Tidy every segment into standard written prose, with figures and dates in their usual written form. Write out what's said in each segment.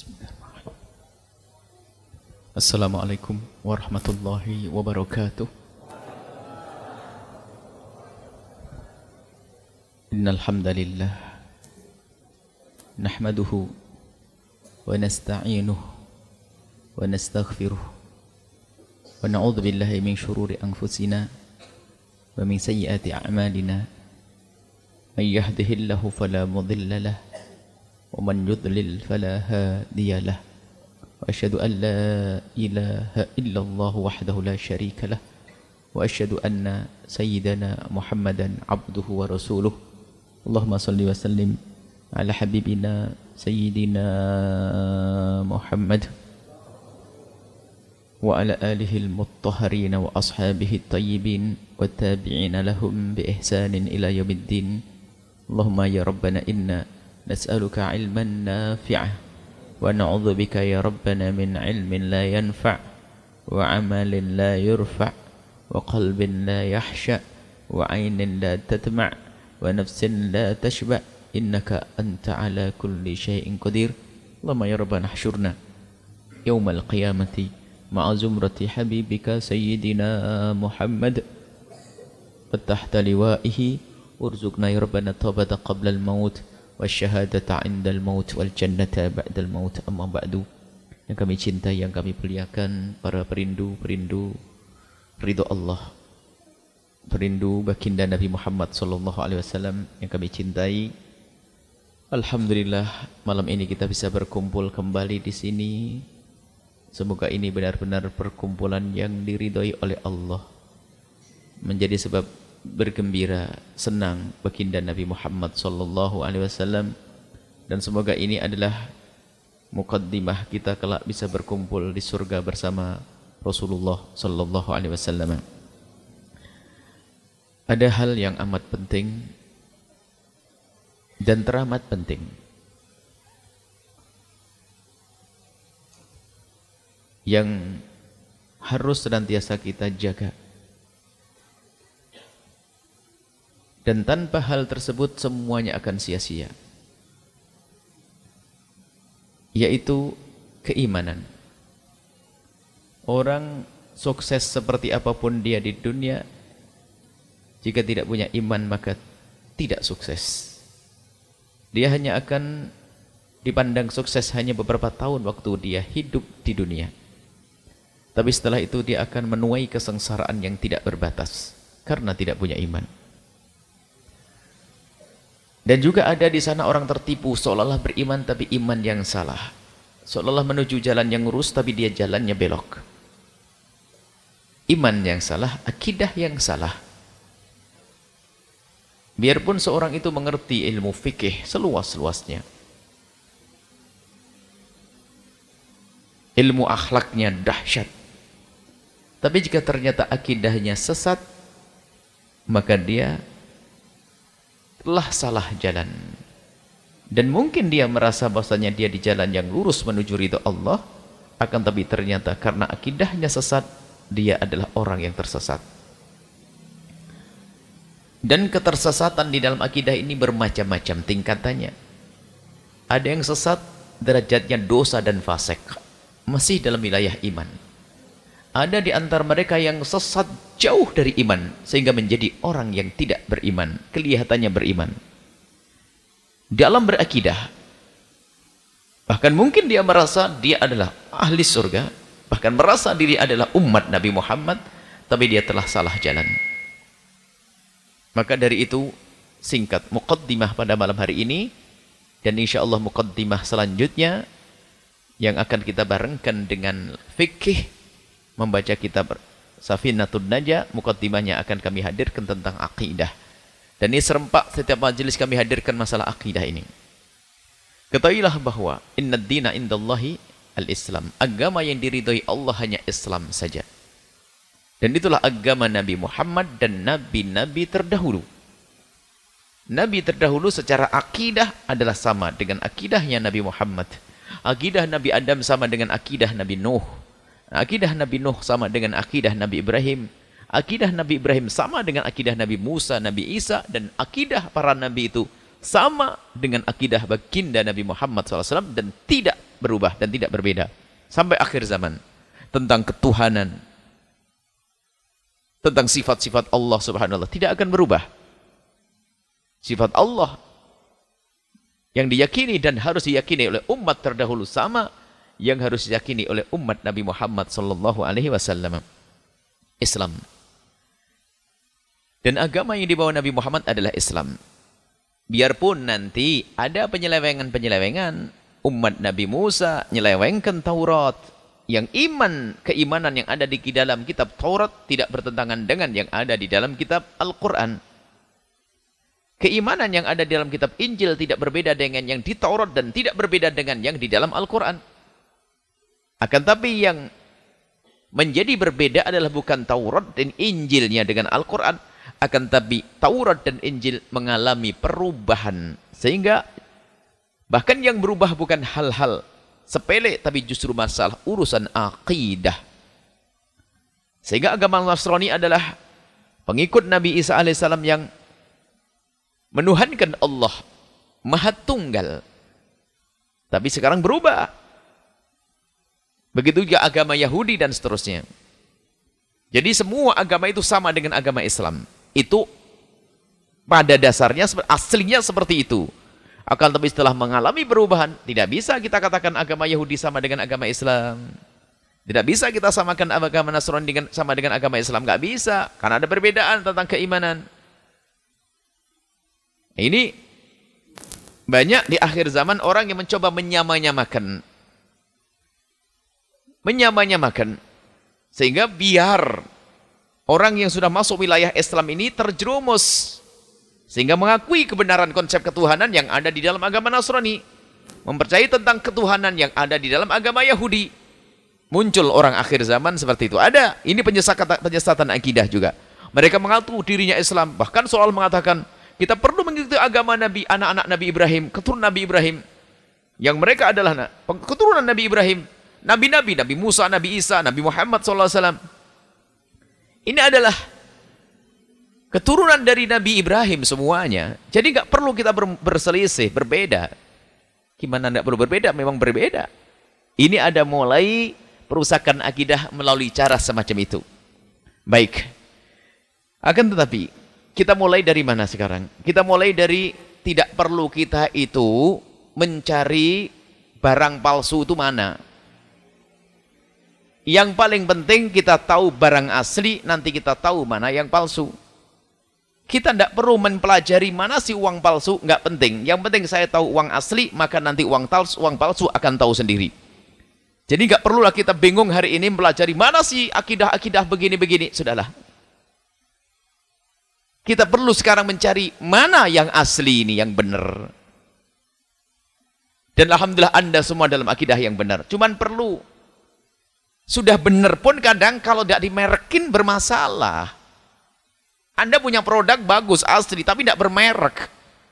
Bismillahirrahmanirrahim. Assalamualaikum warahmatullahi wabarakatuh. Innal hamdalillah nahmaduhu wa nasta'inuhu wa nastaghfiruh wa na'udzu billahi min shururi anfusina wa min sayyiati a'malina. Man yahdihillahu fala mudilla lahu wa man yudlil fala hadiya lahu. Wa asyhadu an la ilaha illallah wahdahu la syarika lah wa asyhadu anna sayyidana Muhammadan abduhu wa rasuluh. Allahumma salli wa sallim ala habibina sayyidina Muhammad wa ala alihi al-mutahharin wa ashabihi at-tayyibin wa tabi'ina lahum bi ihsanin ila yaumiddin. Allahumma ya rabbana inna nas'aluka ilman nafi'ah wa na'udzu bika ya rabbana min ilmin la yanfa' wa amalin la yurfa' wa qalbin la yahsha' wa 'ainin la tatma' wa nafsin la tashba' innaka anta ala kulli syai'in qadir. Allahumma ya rabbana hsyurna yaumal qiyamati ma'a zumrati habibika sayyidina Muhammad wa tahta liwa'ihi urzuqna ya rabbana taubata qabla al-maut wasyahadata 'inda al-maut wal jannata ba'da al-maut. Amma ba'du. Yang kami cintai, yang kami muliakan, para perindu ridho Allah, perindu baginda Nabi Muhammad sallallahu alaihi wasallam yang kami cintai. Alhamdulillah malam ini kita bisa berkumpul kembali di sini. Semoga ini benar-benar perkumpulan yang diridhoi oleh Allah, menjadi sebab bergembira, senang baginda Nabi Muhammad sallallahu alaihi wasallam, dan semoga ini adalah muqaddimah kita kelak bisa berkumpul di surga bersama Rasulullah sallallahu alaihi wasallam. Ada hal yang amat penting dan teramat penting yang harus senantiasa kita jaga, dan tanpa hal tersebut semuanya akan sia-sia, yaitu keimanan. Orang sukses seperti apapun dia di dunia, jika tidak punya iman maka tidak sukses. Dia hanya akan dipandang sukses hanya beberapa tahun waktu dia hidup di dunia. Tapi setelah itu dia akan menuai kesengsaraan yang tidak berbatas karena tidak punya iman. Dan juga ada di sana orang tertipu seolah-olah beriman tapi iman yang salah. Seolah-olah menuju jalan yang lurus tapi dia jalannya belok. Iman yang salah, akidah yang salah. Biarpun seorang itu mengerti ilmu fikih seluas-luasnya, ilmu akhlaknya dahsyat, tapi jika ternyata akidahnya sesat, maka dia telah salah jalan. Dan mungkin dia merasa bahwasanya dia di jalan yang lurus menuju ridha Allah, akan tapi ternyata karena akidahnya sesat, dia adalah orang yang tersesat. Dan ketersesatan di dalam akidah ini bermacam-macam tingkatannya. Ada yang sesat derajatnya dosa dan fasik, masih dalam wilayah iman. Ada di antara mereka yang sesat jauh dari iman sehingga menjadi orang yang tidak beriman, kelihatannya beriman dalam berakidah. Bahkan mungkin dia merasa dia adalah ahli surga, bahkan merasa diri adalah umat Nabi Muhammad, tapi dia telah salah jalan. Maka dari itu singkat muqaddimah pada malam hari ini, dan insyaallah muqaddimah selanjutnya yang akan kita barengkan dengan fikih, membaca kitab Safinatul Najah. Muqaddimahnya akan kami hadirkan tentang akidah. Dan ini serempak setiap majelis kami hadirkan masalah akidah ini. Ketahuilah bahwa innad dina indallahi al-Islam. Agama yang diridhoi Allah hanya Islam saja. Dan itulah agama Nabi Muhammad dan nabi-nabi terdahulu. Nabi terdahulu secara akidah adalah sama dengan akidahnya Nabi Muhammad. Akidah Nabi Adam sama dengan akidah Nabi Nuh. Akidah Nabi Nuh sama dengan akidah Nabi Ibrahim. Akidah Nabi Ibrahim sama dengan akidah Nabi Musa, Nabi Isa. Dan akidah para nabi itu sama dengan akidah baginda Nabi Muhammad SAW. Dan tidak berubah dan tidak berbeda sampai akhir zaman. Tentang ketuhanan, tentang sifat-sifat Allah subhanahu wa ta'ala tidak akan berubah. Sifat Allah yang diyakini dan harus diyakini oleh umat terdahulu sama yang harus diyakini oleh umat Nabi Muhammad sallallahu alaihi wasallam. Islam. Dan agama yang dibawa Nabi Muhammad adalah Islam. Biarpun nanti ada penyelewengan-penyelewengan, umat Nabi Musa nyelewengkan Taurat, yang keimanan yang ada di dalam kitab Taurat tidak bertentangan dengan yang ada di dalam kitab Al-Quran. Keimanan yang ada di dalam kitab Injil tidak berbeda dengan yang di Taurat dan tidak berbeda dengan yang di dalam Al-Quran. Akan tapi yang menjadi berbeda adalah bukan Taurat dan Injilnya dengan Al-Quran, akan tapi Taurat dan Injil mengalami perubahan. Sehingga bahkan yang berubah bukan hal-hal sepele, tapi justru masalah urusan akidah. Sehingga agama Nasrani adalah pengikut Nabi Isa alaihissalam yang menuhankan Allah Maha Tunggal. Tapi sekarang berubah. Begitu juga agama Yahudi dan seterusnya. Jadi semua agama itu sama dengan agama Islam. Itu pada dasarnya, aslinya seperti itu. Akan tapi setelah mengalami perubahan, tidak bisa kita katakan agama Yahudi sama dengan agama Islam. Tidak bisa kita samakan agama Nasrani sama dengan agama Islam. Nggak bisa, karena ada perbedaan tentang keimanan. Ini banyak di akhir zaman orang yang mencoba menyamanyamakan. Sehingga biar orang yang sudah masuk wilayah Islam ini terjerumus. Sehingga mengakui kebenaran konsep ketuhanan yang ada di dalam agama Nasrani. Mempercayai tentang ketuhanan yang ada di dalam agama Yahudi. Muncul orang akhir zaman seperti itu. Ada. Ini penyesatan akidah juga. Mereka mengaku dirinya Islam. Bahkan soal mengatakan, kita perlu mengikuti agama Nabi, anak-anak Nabi Ibrahim, keturunan Nabi Ibrahim. Yang mereka adalah keturunan Nabi Ibrahim. Nabi-Nabi, Nabi Musa, Nabi Isa, Nabi Muhammad SAW. Ini adalah keturunan dari Nabi Ibrahim semuanya. Jadi nggak perlu kita berselisih, berbeda. Gimana nggak perlu berbeda? Memang berbeda. Ini ada mulai perusakan akidah melalui cara semacam itu. Baik. Akan tetapi, kita mulai dari mana sekarang? Kita mulai dari tidak perlu kita itu mencari barang palsu itu mana. Yang paling penting kita tahu barang asli, nanti kita tahu mana yang palsu. Kita tidak perlu mempelajari mana sih uang palsu, nggak penting. Yang penting saya tahu uang asli, maka nanti uang palsu akan tahu sendiri. Jadi nggak perlulah kita bingung hari ini mempelajari mana sih akidah-akidah begini-begini. Sudahlah. Kita perlu sekarang mencari mana yang asli ini, yang benar. Dan alhamdulillah Anda semua dalam akidah yang benar. Cuman perlu. Sudah benar pun kadang kalau tidak dimerekin bermasalah. Anda punya produk bagus, asli, tapi tidak bermerek.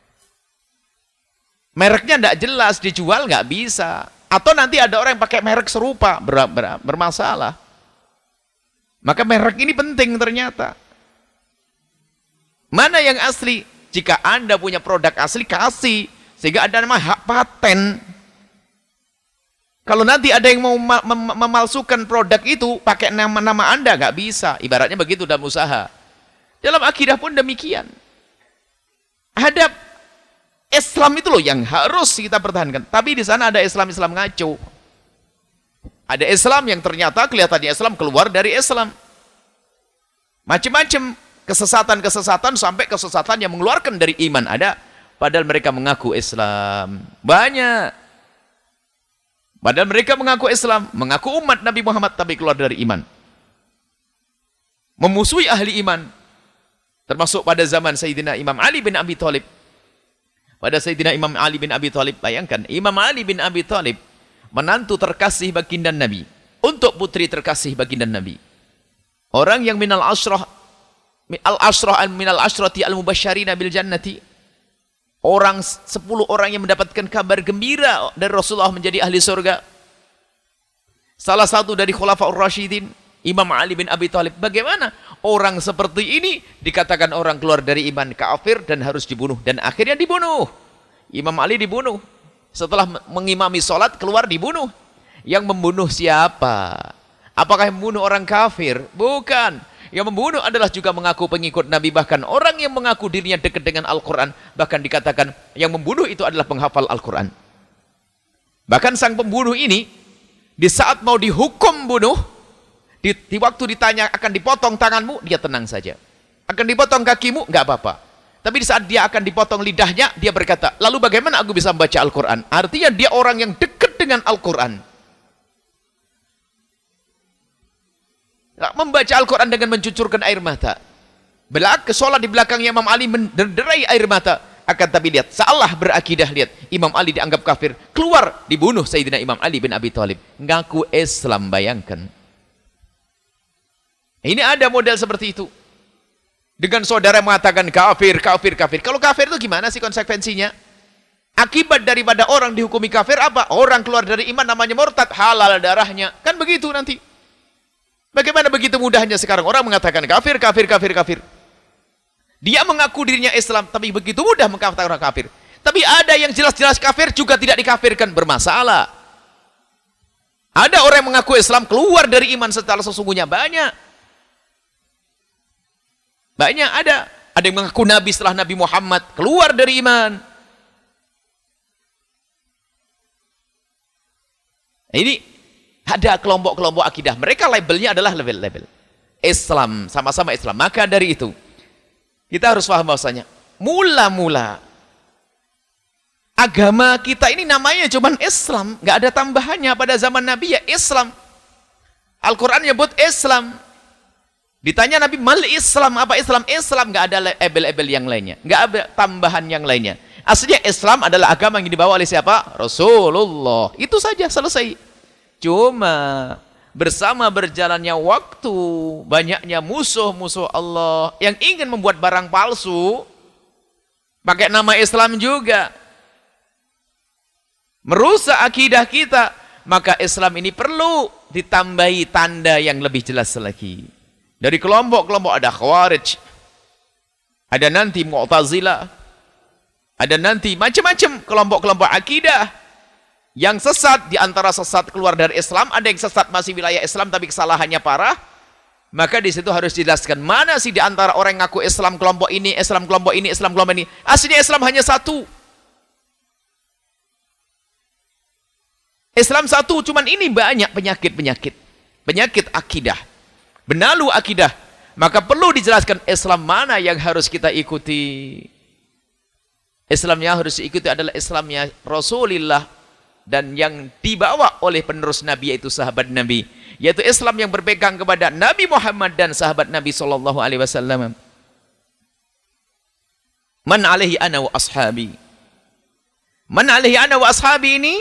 Mereknya tidak jelas, dijual nggak bisa. Atau nanti ada orang yang pakai merek serupa, bermasalah. Maka merek ini penting ternyata. Mana yang asli? Jika Anda punya produk asli, kasih. Sehingga ada nama hak paten. Kalau nanti ada yang mau memalsukan produk itu, pakai nama Anda, nggak bisa. Ibaratnya begitu dalam usaha. Dalam akidah pun demikian. Hadap Islam itu loh yang harus kita pertahankan. Tapi di sana ada Islam-Islam ngaco. Ada Islam yang ternyata kelihatannya Islam keluar dari Islam. Macam-macam kesesatan-kesesatan sampai kesesatan yang mengeluarkan dari iman ada. Padahal mereka mengaku Islam. Banyak. Padahal mereka mengaku Islam, mengaku umat Nabi Muhammad, tapi keluar dari iman. Memusuhi ahli iman. Termasuk pada zaman Sayyidina Imam Ali bin Abi Thalib. Pada Sayyidina Imam Ali bin Abi Thalib, bayangkan, Imam Ali bin Abi Thalib, menantu terkasih baginda Nabi, untuk putri terkasih baginda Nabi. Orang yang minal ashrah minal ashrati al-mubasysyarina bil jannati. Orang 10 orang yang mendapatkan kabar gembira dari Rasulullah menjadi ahli surga. Salah satu dari Khulafaur Rasyidin, Imam Ali bin Abi Thalib. Bagaimana orang seperti ini dikatakan orang keluar dari iman, kafir dan harus dibunuh, dan akhirnya dibunuh. Imam Ali dibunuh. Setelah mengimami sholat, keluar dibunuh. Yang membunuh siapa? Apakah yang membunuh orang kafir? Bukan. Yang membunuh adalah juga mengaku pengikut Nabi. Bahkan orang yang mengaku dirinya dekat dengan Al-Quran. Bahkan dikatakan yang membunuh itu adalah penghafal Al-Quran. Bahkan sang pembunuh ini, di saat mau dihukum bunuh, di waktu ditanya akan dipotong tanganmu, dia tenang saja. Akan dipotong kakimu, nggak apa-apa. Tapi di saat dia akan dipotong lidahnya, dia berkata, lalu bagaimana aku bisa membaca Al-Quran? Artinya dia orang yang dekat dengan Al-Quran. Membaca Al-Quran dengan mencucurkan air mata. Sholat di belakangnya Imam Ali menderderai air mata. Akan tapi lihat, salah berakidah, lihat. Imam Ali dianggap kafir. Keluar, dibunuh Sayyidina Imam Ali bin Abi Thalib. Ngaku Islam, bayangkan. Ini ada model seperti itu. Dengan saudara mengatakan kafir, kafir, kafir. Kalau kafir itu gimana sih konsekuensinya? Akibat daripada orang dihukumi kafir apa? Orang keluar dari iman namanya murtad, halal darahnya. Kan begitu nanti. Bagaimana begitu mudahnya sekarang orang mengatakan kafir, kafir, kafir, kafir. Dia mengaku dirinya Islam, tapi begitu mudah mengatakan orang kafir. Tapi ada yang jelas-jelas kafir juga tidak dikafirkan, bermasalah. Ada orang yang mengaku Islam keluar dari iman secara sesungguhnya, banyak. Banyak ada. Ada yang mengaku Nabi setelah Nabi Muhammad keluar dari iman. Ini ada kelompok-kelompok akidah. Mereka labelnya adalah label-label Islam, sama-sama Islam. Maka dari itu kita harus paham bahwasanya mula-mula agama kita ini namanya cuma Islam, nggak ada tambahannya. Pada zaman Nabi ya Islam. Al-Quran nyebut Islam. Ditanya Nabi, mal Islam, apa Islam? Islam, nggak ada label-label yang lainnya, nggak ada tambahan yang lainnya. Aslinya Islam adalah agama yang dibawa oleh siapa? Rasulullah. Itu saja, selesai. Cuma bersama berjalannya waktu, banyaknya musuh-musuh Allah yang ingin membuat barang palsu, pakai nama Islam juga, merusak akidah kita. Maka Islam ini perlu ditambahi tanda yang lebih jelas lagi. Dari kelompok-kelompok ada Khawarij, ada nanti Mu'tazilah, ada nanti macam-macam kelompok-kelompok akidah yang sesat. Di antara sesat keluar dari Islam, ada yang sesat masih wilayah Islam tapi kesalahannya parah. Maka di situ harus dijelaskan mana sih di antara orang yang ngaku Islam kelompok ini, Islam kelompok ini, Islam kelompok ini. Aslinya Islam hanya satu. Islam satu, cuman ini banyak penyakit-penyakit. Penyakit akidah. Benalu akidah. Maka perlu dijelaskan Islam mana yang harus kita ikuti. Islam yang harus diikuti adalah Islamnya Rasulullah dan yang dibawa oleh penerus Nabi, yaitu sahabat Nabi, yaitu Islam yang berpegang kepada Nabi Muhammad dan sahabat Nabi SAW. Man alaihi ana wa ashabi. Man alaihi ana wa ashabi ini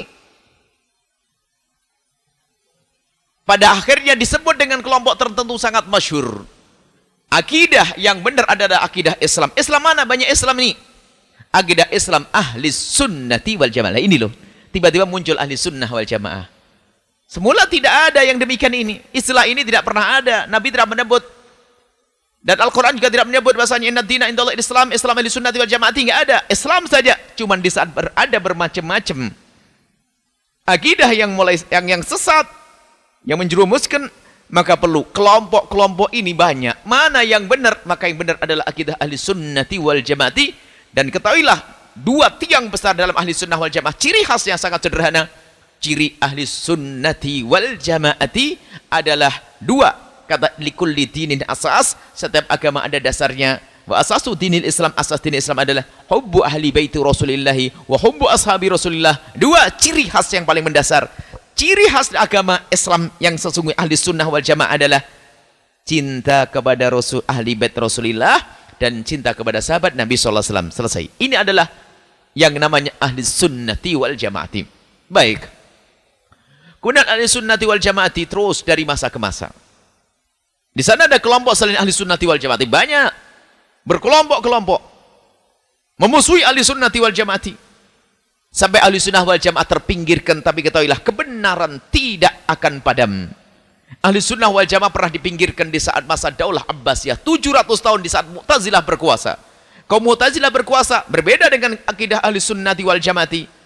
pada akhirnya disebut dengan kelompok tertentu sangat masyhur. Akidah yang benar adalah akidah Islam. Islam mana? Banyak Islam ini. Akidah Islam ahli sunnati wal jamaah. Ini loh. Tiba-tiba muncul ahli sunnah wal jamaah. Semula tidak ada yang demikian ini. Istilah ini tidak pernah ada. Nabi tidak menyebut. Dan Al-Quran juga tidak menyebut bahasanya inna dina indallah Islam. Islam ahli sunnati wal jamaah. Tidak ada. Islam saja. Cuman di saat berada bermacam-macam akidah yang sesat, yang menjerumuskan, maka perlu kelompok-kelompok ini banyak. Mana yang benar? Maka yang benar adalah akidah ahli sunnati wal jamaati. Dan ketahuilah, dua tiang besar dalam ahli sunnah wal jamaah, ciri khas yang sangat sederhana. Ciri ahli sunnati wal jamaati adalah dua. Kata likulli dinin asas, setiap agama ada dasarnya. Wa asasu dinil Islam, asas dinil Islam adalah hubbu ahli baiti Rasulillahi wa hubbu ashabi Rasulillah. Dua ciri khas yang paling mendasar. Ciri khas agama Islam yang sesungguhnya ahli sunnah wal jamaah adalah cinta kepada Rasul, ahli bait Rasulillah, dan cinta kepada sahabat Nabi SAW. Selesai. Ini adalah yang namanya ahli sunnati wal jamaati. Baik. Kemudian ahli sunnati wal jamaati terus dari masa ke masa. Di sana ada kelompok selain ahli sunnati wal jamaati. Banyak. Berkelompok-kelompok. Memusuhi ahli sunnati wal jamaati. Sampai ahli sunnah wal jamaah terpinggirkan, tapi ketahuilah kebenaran tidak akan padam. Ahli sunnah wal jamaah pernah dipinggirkan di saat masa Daulah Abbasiyah, 700 tahun di saat Mu'tazilah berkuasa. Kaum Mu'tazilah berkuasa, berbeda dengan akidah ahli sunnati wal jamaati.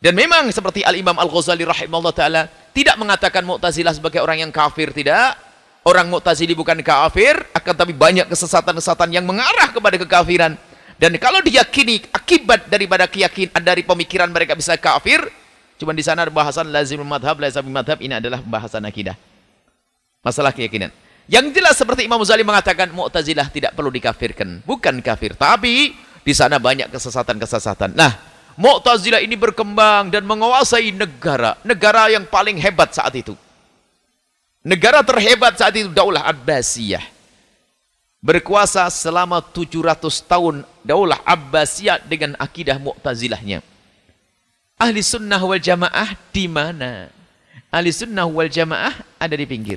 Dan memang seperti Al-Imam Al-Ghazali rahimahullah ta'ala tidak mengatakan Mu'tazilah sebagai orang yang kafir, tidak. Orang Mu'tazili bukan kafir, akan tapi banyak kesesatan-kesesatan yang mengarah kepada kekafiran. Dan kalau diyakini akibat daripada keyakinan dari pemikiran mereka bisa kafir, cuma di sana ada bahasan lazimul madhab, laisa bimadhab, ini adalah bahasan akidah. Masalah keyakinan. Yang jelas seperti Imam Ghazali mengatakan Mu'tazilah tidak perlu dikafirkan, bukan kafir, tapi di sana banyak kesesatan-kesesatan. Nah, Mu'tazilah ini berkembang dan menguasai negara yang paling hebat saat itu. Negara terhebat saat itu Daulah Abbasiyah. Berkuasa selama 700 tahun Daulah Abbasiyah dengan akidah Mu'tazilahnya. Ahli sunnah wal jamaah di mana? Ahli sunnah wal jamaah ada di pinggir.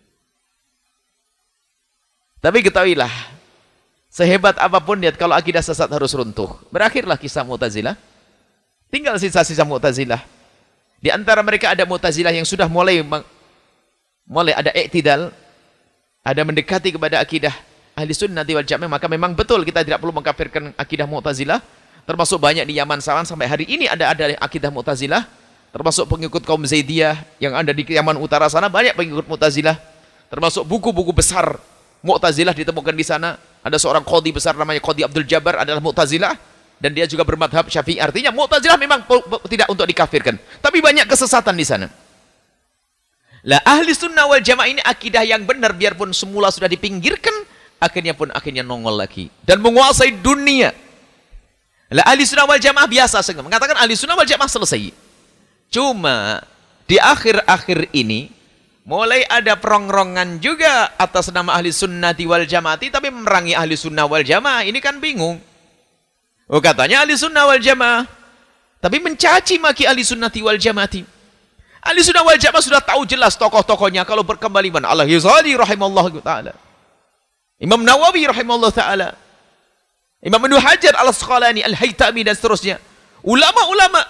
Tapi ketahuilah, sehebat apapun lihat kalau akidah sesat harus runtuh. Berakhirlah kisah Mu'tazilah. Tinggal sisa-sisa Mu'tazilah. Di antara mereka ada Mu'tazilah yang sudah mulai ada iktidal, ada mendekati kepada akidah ahli sunnah wal jamaah, maka memang betul kita tidak perlu mengkafirkan akidah Mu'tazilah. Termasuk banyak di Yaman sana sampai hari ini ada akidah Mu'tazilah, termasuk pengikut kaum Zaidiyah yang ada di Yaman utara sana banyak pengikut Mu'tazilah. Termasuk buku-buku besar Mu'tazilah ditemukan di sana. Ada seorang qadhi besar namanya Qadhi Abdul Jabbar adalah Mu'tazilah. Dan dia juga bermadhab Syafi'i. Artinya Mu'tazilah memang tidak untuk dikafirkan. Tapi banyak kesesatan di sana. Lah ahli sunnah wal jamaah ini akidah yang benar. Biarpun semula sudah dipinggirkan, akhirnya nongol lagi. Dan menguasai dunia. Lah ahli sunnah wal jamaah biasa mengatakan ahli sunnah wal jamaah selesai. Cuma di akhir-akhir ini mulai ada perongrongan juga atas nama ahli sunnah wal jamaati, tapi memerangi ahli sunnah wal jamaah. Ini kan bingung. Oh katanya ahli sunnah wal jamaah, tapi mencaci maki ahli sunnah wal jamaati. Ahli sunnah wal jamaah sudah tahu jelas tokoh-tokohnya kalau berkembali mana. Al-Ghazali rahimahullah ta'ala, Imam Nawawi rahimahullah ta'ala, Imam Ibnu Hajar Al-Asqalani, Al-Haytami dan seterusnya. Ulama-ulama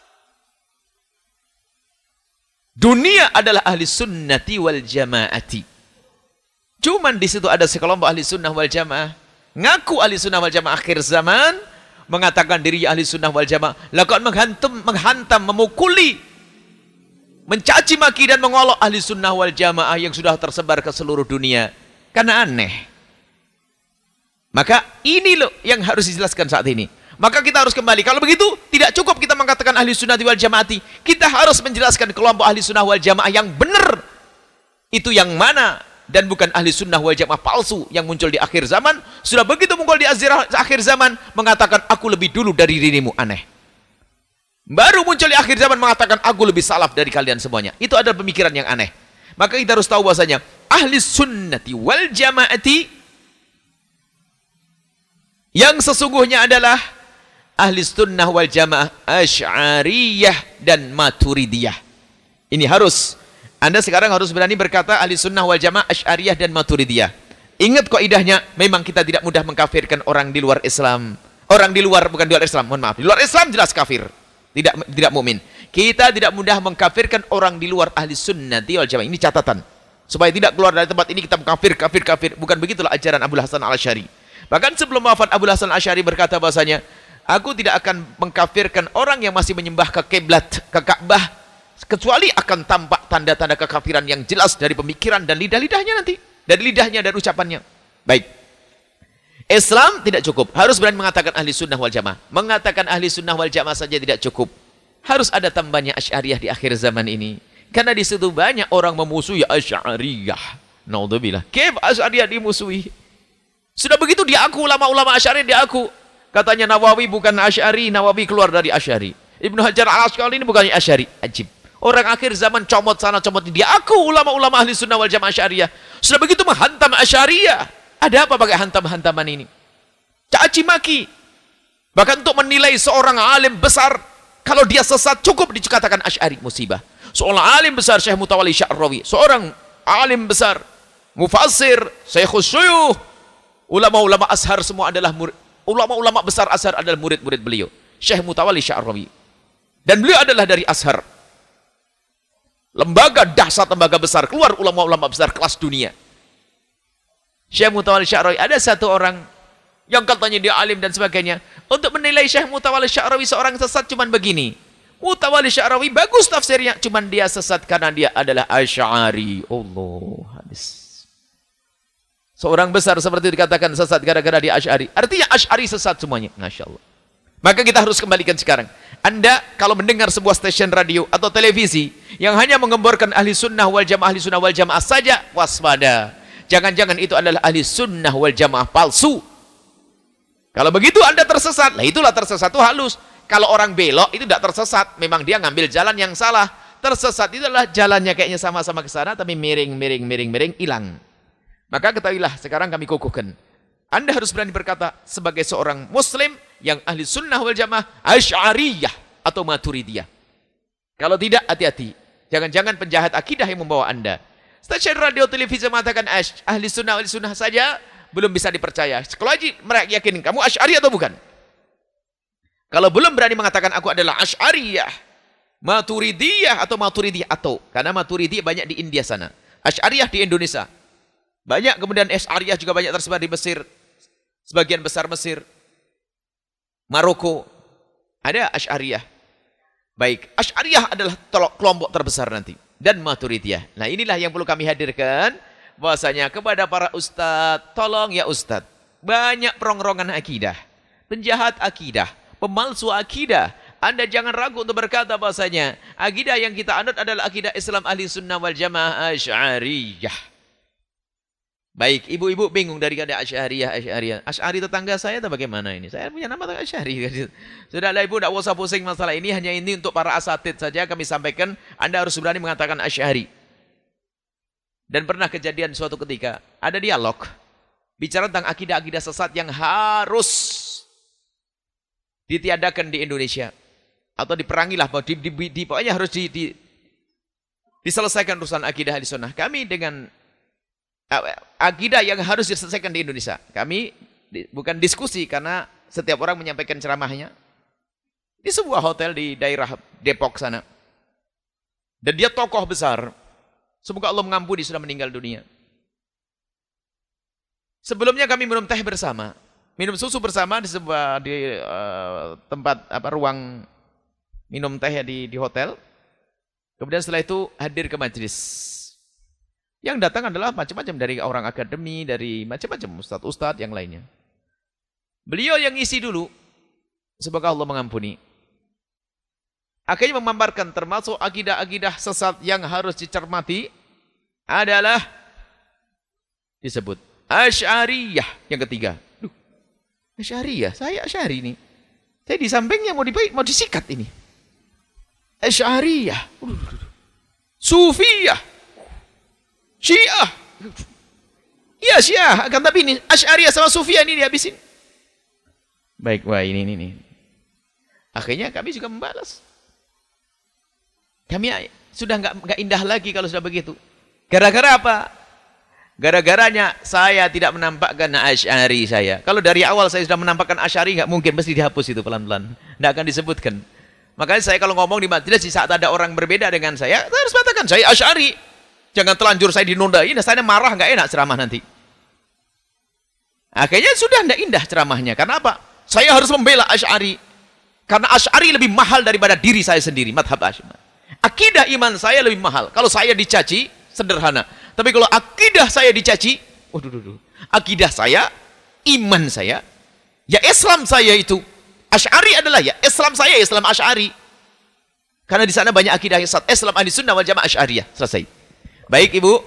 dunia adalah ahli sunnati wal jamaati. Cuman di situ ada sekelompok ahli sunnah wal jamaah ngaku ahli sunnah wal jamaah akhir zaman, mengatakan diri ahli sunnah wal jamaah, lakukan menghantam, memukuli, mencaci maki dan mengolok ahli sunnah wal jamaah yang sudah tersebar ke seluruh dunia. Karena aneh. Maka ini loh yang harus dijelaskan saat ini. Maka kita harus kembali. Kalau begitu tidak cukup kita mengatakan ahli sunnah wal jamaati, kita harus menjelaskan kelompok ahli sunnah wal jamaah yang benar itu yang mana. Dan bukan ahli sunnah wal jamaah palsu yang muncul di akhir zaman. Sudah begitu muncul di akhir zaman mengatakan aku lebih dulu dari dirimu. Aneh. Baru muncul di akhir zaman mengatakan aku lebih salaf dari kalian semuanya. Itu adalah pemikiran yang aneh. Maka kita harus tahu bahasanya ahli sunnati wal jamaati yang sesungguhnya adalah ahli sunnah wal jamaah Asy'ariyah dan Maturidiyah. Ini harus Anda sekarang harus berani berkata ahli sunnah wal jamaah Asy'ariyah dan Maturidiyah. Ingat kaidahnya, memang kita tidak mudah mengkafirkan orang di luar Islam. Orang di luar, bukan di luar Islam, mohon maaf. Di luar Islam jelas kafir. Tidak mukmin. Kita tidak mudah mengkafirkan orang di luar ahli sunnah wal jamaah. Ini catatan. Supaya tidak keluar dari tempat ini kita kafir. Bukan begitulah ajaran Abul Hasan Al-Asy'ari. Bahkan sebelum wafat Abul Hasan Al-Asy'ari berkata bahasanya, aku tidak akan mengkafirkan orang yang masih menyembah ke kiblat, ke Ka'bah, kecuali akan tampak tanda-tanda kekafiran yang jelas dari pemikiran dan lidah-lidahnya nanti. Dari lidahnya dan ucapannya. Baik. Islam tidak cukup. Harus berani mengatakan ahli sunnah wal jamaah. Mengatakan ahli sunnah wal jamaah saja tidak cukup. Harus ada tambahnya Asy'ariyah di akhir zaman ini. Karena di situ banyak orang memusuhi Asy'ariyah. Naudzubillah. Kif Asy'ariyah dimusuhi? Sudah begitu diaku ulama-ulama Asy'ariyah diaku. Katanya Nawawi bukan Asy'ari, Nawawi keluar dari Asy'ari. Ibnu Hajar Al-Asqalani ini bukannya Asy'ari. Ajib. Orang akhir zaman comot sana comot ini. Diaku ulama-ulama ahli sunnah wal jamaah Asy'ariyah. Sudah begitu menghantam Asy'ariyah. Ada apa pakai hantam-hantaman ini? Caci maki. Bahkan untuk menilai seorang alim besar, kalau dia sesat cukup dikatakan Asy'ari, musibah. Seorang alim besar Syekh Mutawalli Sya'rawi, seorang alim besar, mufassir, Syekhus Syuyukh, ulama-ulama Azhar semua adalah murid. Ulama-ulama besar Azhar adalah murid-murid beliau. Syekh Mutawalli Sya'rawi. Dan beliau adalah dari Azhar. Lembaga dahsyat, lembaga besar, keluar ulama-ulama besar kelas dunia. Syekh Mutawalli Sya'rawi, ada satu orang yang katanya dia alim dan sebagainya. Untuk menilai Syekh Mutawalli Sya'rawi seorang sesat cuman begini. Mutawalli Sya'rawi bagus tafsirnya, cuman dia sesat karena dia adalah Asy'ari. Allah, hadis. Seorang besar seperti itu dikatakan sesat gara-gara dia Asy'ari. Artinya Asy'ari sesat semuanya. Masya Allah. Maka kita harus kembalikan sekarang. Anda kalau mendengar sebuah stasiun radio atau televisi yang hanya menggemborkan ahli sunnah wal jamaah saja, waspada. Jangan-jangan itu adalah ahli sunnah wal jamaah palsu. Kalau begitu Anda tersesat. Lah itulah tersesat itu halus. Kalau orang belok itu tidak tersesat. Memang dia ngambil jalan yang salah. Tersesat itu adalah jalannya kayaknya sama-sama ke sana tapi miring, hilang. Maka ketahuilah sekarang kami kukuhkan. Anda harus berani berkata sebagai seorang muslim yang ahli sunnah wal jamaah Asy'ariyah atau Maturidiyah. Kalau tidak, hati-hati. Jangan-jangan penjahat akidah yang membawa Anda. Stasiun radio televisi mengatakan ahli sunnah wal sunnah saja belum bisa dipercaya. Kalau mereka yakin kamu Asy'ari atau bukan? Kalau belum berani mengatakan aku adalah Asy'ariyah, Maturidiyah atau Maturidiyah atau karena Maturidiyah banyak di India sana. Asy'ariyah di Indonesia. Banyak, kemudian Asy'ariyah juga banyak tersebar di Mesir. Sebagian besar Mesir. Maroko. Ada Asy'ariyah. Baik, Asy'ariyah adalah kelompok terbesar nanti. Dan Maturidiyah. Nah inilah yang perlu kami hadirkan. Bahwasanya kepada para ustadz, tolong ya ustadz. Banyak perongrongan akidah. Penjahat akidah. Pemalsu akidah. Anda jangan ragu untuk berkata bahwasanya akidah yang kita anut adalah akidah Islam ahli sunnah wal jamaah Asy'ariyah. Baik, ibu-ibu bingung dari kata Asy'ariyah. Asy'ari tetangga saya atau bagaimana ini? Saya punya nama Asy'ari. Sudahlah ibu, tidak usah pusing masalah ini. Hanya ini untuk para asatid saja kami sampaikan. Anda harus berani mengatakan Asy'ari. Dan pernah kejadian suatu ketika, ada dialog. Bicara tentang akidah-akidah sesat yang harus ditiadakan di Indonesia. Atau diperangilah, pokoknya harus diselesaikan urusan akidah ahli sunnah. Kami dengan akidah yang harus diselesaikan di Indonesia. Kami bukan diskusi karena setiap orang menyampaikan ceramahnya di sebuah hotel di daerah Depok sana. Dan dia tokoh besar. Semoga Allah mengampuni, sudah meninggal dunia. Sebelumnya kami minum teh bersama, minum susu bersama di sebuah tempat ruang minum teh di hotel. Kemudian setelah itu hadir ke majelis. Yang datang adalah macam-macam dari orang akademi, dari macam-macam ustadz-ustadz yang lainnya. Beliau yang isi dulu, semoga Allah mengampuni. Akhirnya memaparkan termasuk akidah-akidah sesat yang harus dicermati adalah disebut Asy'ariyah yang ketiga. Asy'ariyah, saya Asy'ari ini. Saya di sampingnya mau disikat ini. Asy'ariyah. Sufiyah. Syiah. Iya Syiah, akan tapi ini Asy'ariyah sama Sufiyah ini dihabisin. Baik, wah ini. Akhirnya kami juga membalas. Kami sudah enggak indah lagi kalau sudah begitu. Gara-gara apa? Gara-garanya saya tidak menampakkan Asy'ari saya. Kalau dari awal saya sudah menampakkan Asy'ari, enggak mungkin, mesti dihapus itu pelan-pelan. Enggak akan disebutkan. Makanya saya kalau ngomong di majelis di saat ada orang berbeda dengan saya harus katakan saya Asy'ari. Jangan telanjur saya dinodai, saya marah, enggak enak ceramah nanti. Akhirnya sudah enggak indah ceramahnya. Karena apa? Saya harus membela Asy'ari. Karena Asy'ari lebih mahal daripada diri saya sendiri, madhab Asy'ari. Akidah iman saya lebih mahal. Kalau saya dicaci, sederhana. Tapi kalau akidah saya dicaci, akidah saya, iman saya, ya Islam saya itu. Asy'ari adalah ya Islam saya, Islam Asy'ari. Karena di sana banyak akidah sesat. Islam ahli sunnah wal jamaah Asy'ariyah. Selesai. Baik ibu.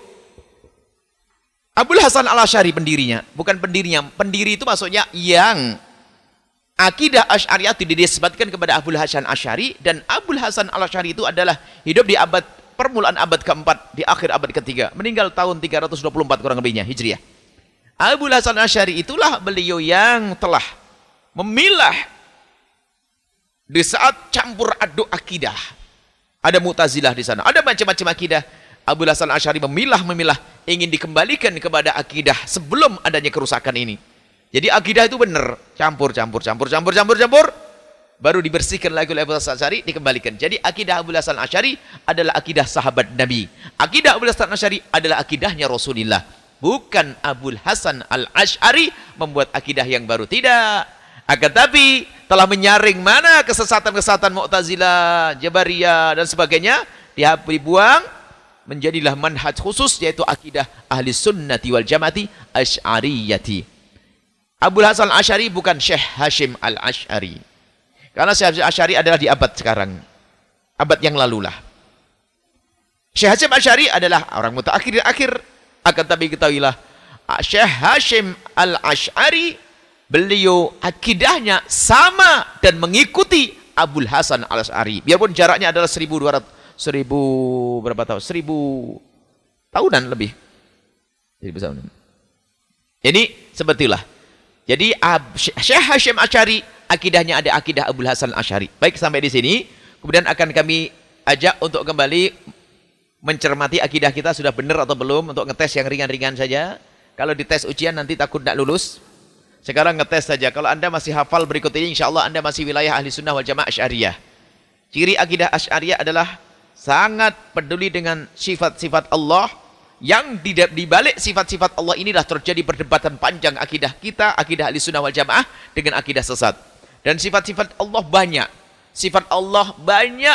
Abul Hasan al-Asy'ari pendirinya. Bukan pendirinya. Pendiri itu maksudnya yang akidah Asy'ariyah itu disebutkan kepada Abul Hasan Asy'ari. Dan Abul Hasan al-Asy'ari itu adalah hidup di permulaan abad keempat, di akhir abad ketiga. Meninggal tahun 324 kurang lebihnya, Hijriah. Abul Hasan al-Asy'ari itulah beliau yang telah memilah di saat campur aduk akidah. Ada Mu'tazilah di sana, ada macam-macam akidah. Abul Hasan al-Asy'ari memilah, ingin dikembalikan kepada akidah sebelum adanya kerusakan ini. Jadi akidah itu benar, campur, baru dibersihkan lagi oleh Abul Hasan al-Asy'ari, dikembalikan. Jadi akidah Abul Hasan al-Asy'ari adalah akidah sahabat Nabi. Akidah Abul Hasan al-Asy'ari adalah akidahnya Rasulullah. Bukan Abul Hasan al-Asy'ari membuat akidah yang baru, tidak. Akan tapi telah menyaring mana kesesatan-kesesatan Mu'tazilah, Jabariyah dan sebagainya, dibuang, menjadilah manhaj khusus yaitu akidah ahli sunnati wal jamaati asy'ariyati. Abul Hasan al-Asy'ari bukan Syekh Hashim al-Asy'ari. Karena Syekh Asy'ari adalah di abad sekarang. Abad yang lalulah. Syekh Hashim al-Asy'ari adalah orang mutaakhir akhir. Akan tapi ketahuilah, Syekh Hashim al-Asy'ari, beliau akidahnya sama dan mengikuti Abul Hasan al-Asy'ari. Biarpun jaraknya adalah 1000 berapa tahun? 1000 tahunan lebih. 1000 tahunan. Ini sebetulnya. Jadi Syekh Hashim Asy'ari akidahnya ada akidah Abul Hasan Asy'ari. Baik, sampai di sini. Kemudian akan kami ajak untuk kembali mencermati akidah kita sudah benar atau belum, untuk ngetes yang ringan-ringan saja. Kalau dites ujian nanti takut tidak lulus. Sekarang ngetes saja. Kalau Anda masih hafal berikut ini, insya Allah Anda masih wilayah ahli sunnah wal jamaah Asy'ariyah. Ciri akidah Asy'ariyah adalah sangat peduli dengan sifat-sifat Allah, yang di balik sifat-sifat Allah inilah terjadi perdebatan panjang akidah kita, akidah ahli sunnah wal jamaah dengan akidah sesat. Dan sifat-sifat Allah banyak. Sifat Allah banyak,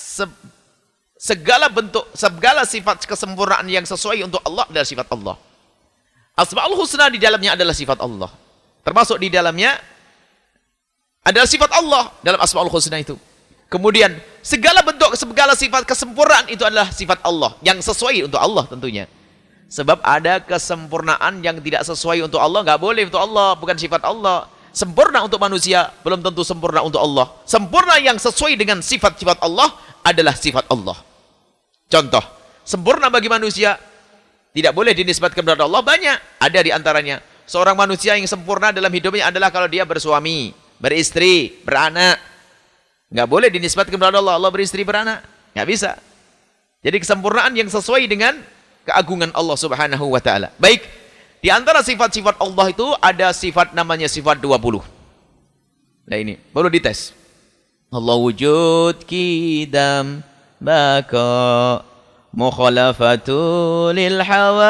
segala bentuk, segala sifat kesempurnaan yang sesuai untuk Allah adalah sifat Allah. Asmaul Husna di dalamnya adalah sifat Allah. Termasuk di dalamnya adalah sifat Allah dalam Asmaul Husna itu. Kemudian segala bentuk, segala sifat kesempurnaan itu adalah sifat Allah yang sesuai untuk Allah tentunya. Sebab ada kesempurnaan yang tidak sesuai untuk Allah, nggak boleh untuk Allah, bukan sifat Allah. Sempurna untuk manusia belum tentu sempurna untuk Allah. Sempurna yang sesuai dengan sifat-sifat Allah adalah sifat Allah. Contoh, sempurna bagi manusia tidak boleh dinisbatkan kepada Allah, banyak. Ada di antaranya. Seorang manusia yang sempurna dalam hidupnya adalah kalau dia bersuami, beristri, beranak. Nggak boleh dinisbatkan kepada Allah, Allah beristri, beranak. Nggak bisa. Jadi kesempurnaan yang sesuai dengan keagungan Allah Subhanahu wa ta'ala. Baik, di antara sifat-sifat Allah itu ada sifat namanya sifat 20. Nah ini, baru dites. Allah wujud kidam baka mukhalafatu lil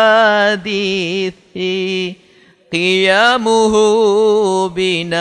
hawadithi qiyamuhu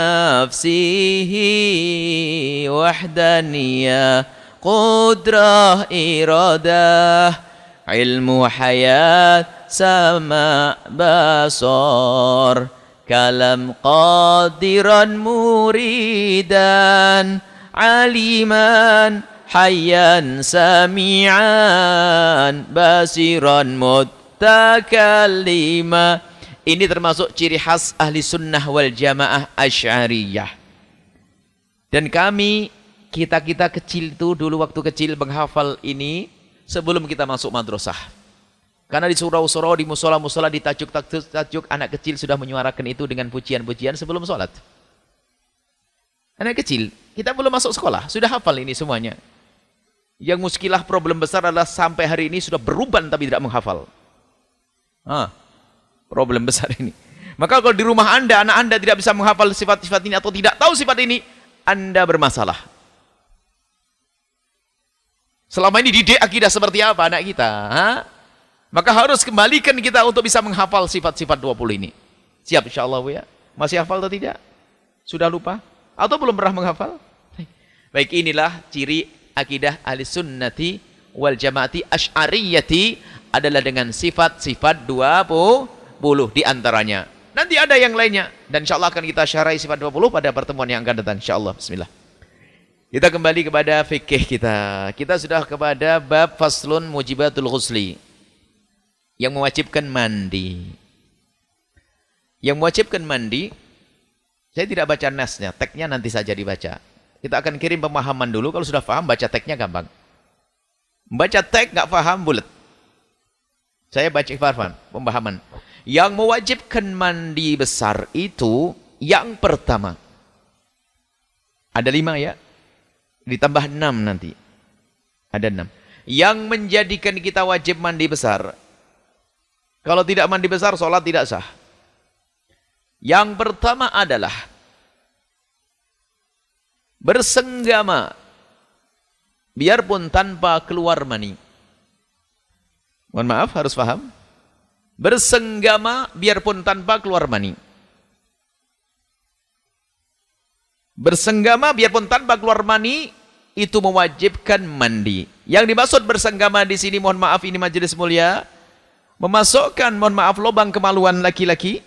binafsihi wahdaniyah qudrah iradah ilmu hayat sama basar kalam qadiran muridan aliman hayyan sami'an basiran mutakallima. Ini termasuk ciri khas ahli sunnah wal jamaah Asy'ariyah. Dan kita kecil itu dulu waktu kecil menghafal ini sebelum kita masuk madrasah. Karena di surau-surau, di musola-musola, di tajuk-tajuk anak kecil sudah menyuarakan itu dengan pujian-pujian sebelum sholat. Anak kecil, kita belum masuk sekolah, sudah hafal ini semuanya. Yang muskilah problem besar adalah sampai hari ini sudah beruban tapi tidak menghafal. Problem besar ini. Maka kalau di rumah Anda, anak Anda tidak bisa menghafal sifat-sifat ini atau tidak tahu sifat ini, Anda bermasalah. Selama ini didik akidah seperti apa anak kita? Maka harus kembalikan kita untuk bisa menghafal sifat-sifat 20 ini. Siap insyaAllah Bu ya? Masih hafal atau tidak? Sudah lupa? Atau belum pernah menghafal? Baik, inilah ciri akidah ahli sunnati wal jamaati asy'ariyati adalah dengan sifat-sifat 20 di antaranya. Nanti ada yang lainnya. Dan insyaAllah akan kita syarahi sifat 20 pada pertemuan yang akan datang. InsyaAllah. Bismillah. Kita kembali kepada fikih kita. Kita sudah kepada bab faslun mujibatul ghusli. Yang mewajibkan mandi. Yang mewajibkan mandi, saya tidak baca nasnya, teksnya nanti saja dibaca. Kita akan kirim pemahaman dulu, kalau sudah paham baca teksnya gampang. Baca teks nggak paham bulat. Saya baca pemahaman. Yang mewajibkan mandi besar itu yang pertama. Ada 5 ya? Ditambah 6 nanti. Ada 6. Yang menjadikan kita wajib mandi besar. Kalau tidak mandi besar, sholat tidak sah. Yang pertama adalah bersenggama, biarpun tanpa keluar mani. Mohon maaf, harus paham. Bersenggama, biarpun tanpa keluar mani. Bersenggama biarpun tanpa keluar mani itu mewajibkan mandi. Yang dimaksud bersenggama di sini, mohon maaf ini majelis mulia, memasukkan, mohon maaf, lubang kemaluan laki-laki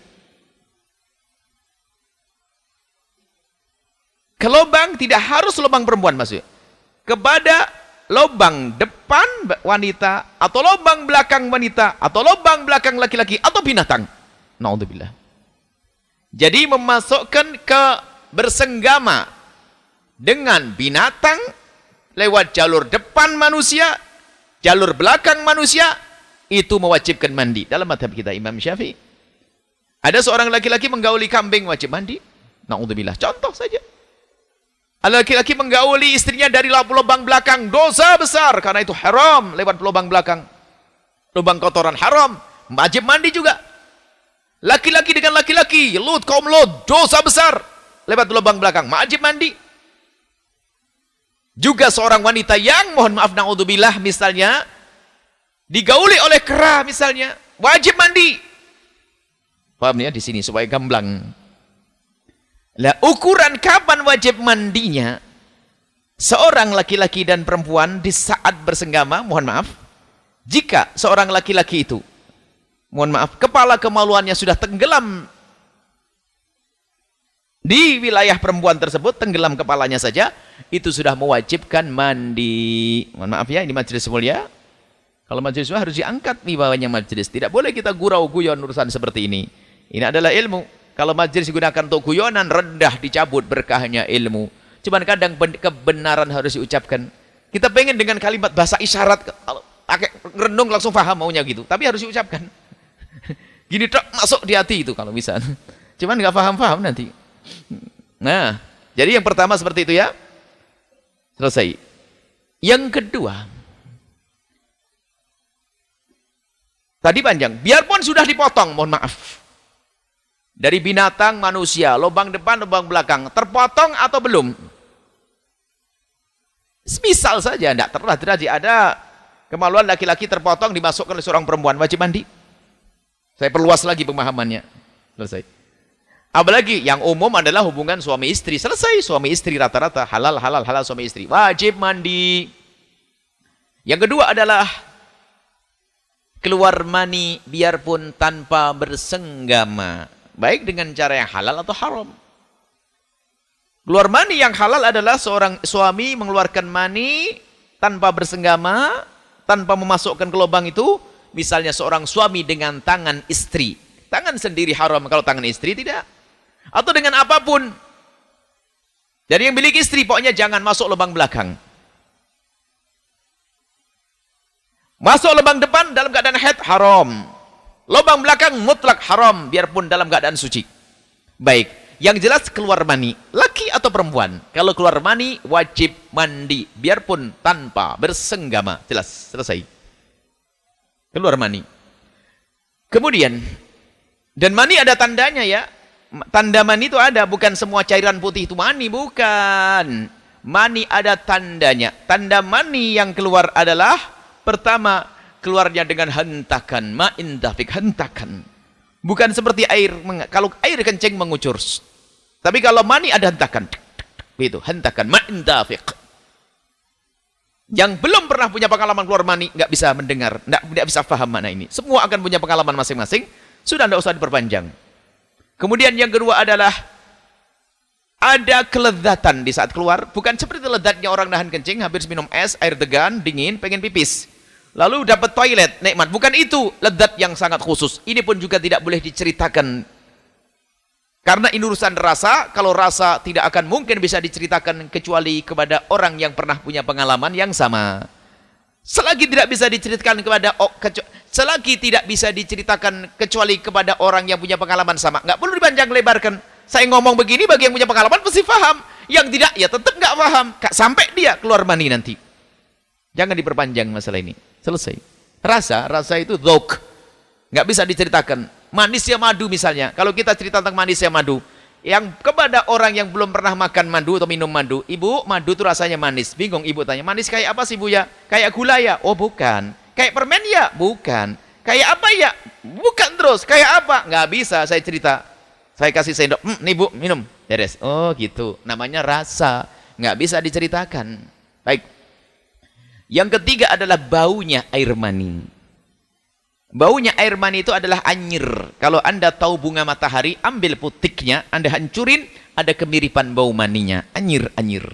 ke lubang, tidak harus lubang perempuan maksudnya, kepada lubang depan wanita atau lubang belakang wanita atau lubang belakang laki-laki atau binatang. Naudzubillah. Jadi memasukkan ke bersenggama dengan binatang lewat jalur depan manusia, jalur belakang manusia, itu mewajibkan mandi. Dalam madhab kita Imam Syafi'i, ada seorang laki-laki menggauli kambing, wajib mandi. Naudzubillah. Contoh saja. Laki-laki menggauli istrinya dari lubang belakang, dosa besar, karena itu haram lewat lubang belakang. Lubang kotoran haram, wajib mandi juga. Laki-laki dengan laki-laki, Lut, kaum Lut, dosa besar lewat lubang belakang, wajib mandi. Juga seorang wanita yang, mohon maaf, naudzubillah, misalnya digauli oleh kera misalnya, wajib mandi. Paham ya di sini supaya gamblang. Lah, ukuran kapan wajib mandinya seorang laki-laki dan perempuan di saat bersenggama, mohon maaf, jika seorang laki-laki itu, mohon maaf, kepala kemaluannya sudah tenggelam di wilayah perempuan tersebut, tenggelam kepalanya saja, itu sudah mewajibkan mandi. Mohon maaf ya, ini majelis mulia. Kalau majelis harus diangkat wibawanya majelis. Tidak boleh kita gurau guyon urusan seperti ini. Ini adalah ilmu. Kalau majelis digunakan untuk guyonan, rendah, dicabut berkahnya ilmu. Cuman kadang kebenaran harus diucapkan. Kita pengen dengan kalimat bahasa isyarat, kalau pakai renung langsung paham maunya gitu. Tapi harus diucapkan. Gini tok, masuk di hati itu kalau bisa. Cuman nggak paham-paham nanti. Nah, jadi yang pertama seperti itu ya. Selesai. Yang kedua, tadi panjang. Biarpun sudah dipotong, mohon maaf. Dari binatang, manusia, lubang depan, lubang belakang, terpotong atau belum? Misal saja, tidak terjadi ada kemaluan laki-laki terpotong dimasukkan oleh seorang perempuan, wajib mandi. Saya perluas lagi pemahamannya. Selesai. Apalagi yang umum adalah hubungan suami istri. Selesai, suami istri rata-rata halal suami istri, wajib mandi. Yang kedua adalah keluar mani biarpun tanpa bersenggama, baik dengan cara yang halal atau haram. Keluar mani yang halal adalah seorang suami mengeluarkan mani tanpa bersenggama, tanpa memasukkan ke lubang itu. Misalnya seorang suami dengan tangan istri. Tangan sendiri haram, kalau tangan istri tidak. Atau dengan apapun. Jadi yang milik istri, pokoknya jangan masuk lubang belakang. Masuk lubang depan dalam keadaan haid, haram. Lubang belakang mutlak haram, biarpun dalam keadaan suci. Baik, yang jelas keluar mani, laki atau perempuan. Kalau keluar mani, wajib mandi, biarpun tanpa bersenggama. Jelas, selesai. Keluar mani. Kemudian, dan mani ada tandanya ya. Tanda mani itu ada, bukan semua cairan putih itu mani, bukan. Mani ada tandanya. Tanda mani yang keluar adalah, pertama, keluarnya dengan hentakan, ma'in dafiq, hentakan. Bukan seperti air, kalau air kencing mengucur. Tapi kalau mani ada hentakan. Itu, hentakan, ma'in dafiq. Yang belum pernah punya pengalaman keluar mani, nggak bisa mendengar, nggak bisa paham mana ini. Semua akan punya pengalaman masing-masing, sudah nggak usah diperpanjang. Kemudian yang kedua adalah, ada kelezatan di saat keluar. Bukan seperti lezatnya orang nahan kencing, habis minum es, air degan, dingin, pengen pipis. Lalu dapat toilet, nikmat. Bukan itu lezat yang sangat khusus. Ini pun juga tidak boleh diceritakan. Karena ini urusan rasa. Kalau rasa tidak akan mungkin bisa diceritakan kecuali kepada orang yang pernah punya pengalaman yang sama. Selagi tidak bisa diceritakan kecuali kepada orang yang punya pengalaman sama. Nggak perlu dipanjang lebarkan. Saya ngomong begini bagi yang punya pengalaman pasti paham. Yang tidak, ya tetap nggak paham. Sampai dia keluar mani nanti. Jangan diperpanjang masalah ini. Selesai. Rasa itu dzauq. Nggak bisa diceritakan. Manisnya madu misalnya. Kalau kita cerita tentang manisnya madu, yang kepada orang yang belum pernah makan madu atau minum madu, ibu, madu itu rasanya manis. Bingung ibu tanya, manis kayak apa sih bu ya? Kayak gula ya? Oh bukan. Kayak permen ya? Bukan. Kayak apa ya? Bukan terus. Kayak apa? Nggak bisa saya cerita. Saya kasih sendok, nih Bu, minum. Beres. Oh gitu. Namanya rasa. Nggak bisa diceritakan. Baik. Yang ketiga adalah baunya air mani. Baunya air mani itu adalah anyir. Kalau Anda tahu bunga matahari, ambil putiknya, Anda hancurin, ada kemiripan bau maninya. Anyir.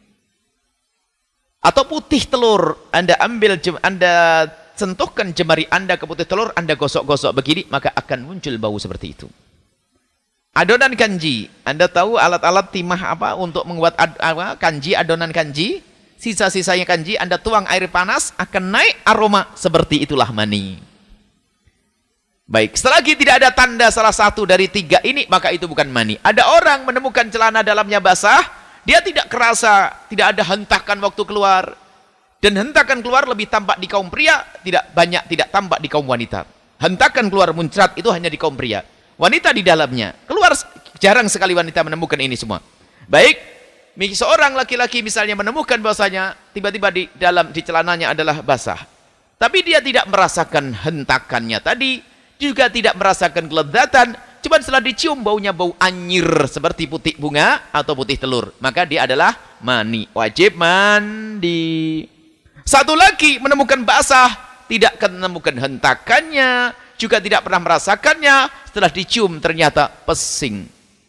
Atau putih telur, Anda ambil, Anda sentuhkan jemari Anda ke putih telur, Anda gosok-gosok begini, maka akan muncul bau seperti itu. Adonan kanji, Anda tahu alat-alat timah apa untuk membuat kanji, adonan kanji, sisa-sisanya kanji, Anda tuang air panas, akan naik aroma, seperti itulah mani. Baik, selagi tidak ada tanda salah satu dari tiga ini, maka itu bukan mani. Ada orang menemukan celana dalamnya basah, dia tidak kerasa, tidak ada hentakan waktu keluar. Dan hentakan keluar lebih tampak di kaum pria, tidak tampak di kaum wanita. Hentakan keluar muncrat itu hanya di kaum pria. Wanita di dalamnya keluar, jarang sekali wanita menemukan ini semua. Baik, seorang laki-laki misalnya menemukan bahwasanya tiba-tiba di celananya adalah basah, tapi dia tidak merasakan hentakannya tadi, juga tidak merasakan kelezatan, cuma setelah dicium baunya bau anyir seperti putih bunga atau putih telur, maka dia adalah mani, wajib mandi. Satu lagi menemukan basah, tidak menemukan hentakannya, juga tidak pernah merasakannya, setelah dicium ternyata pesing.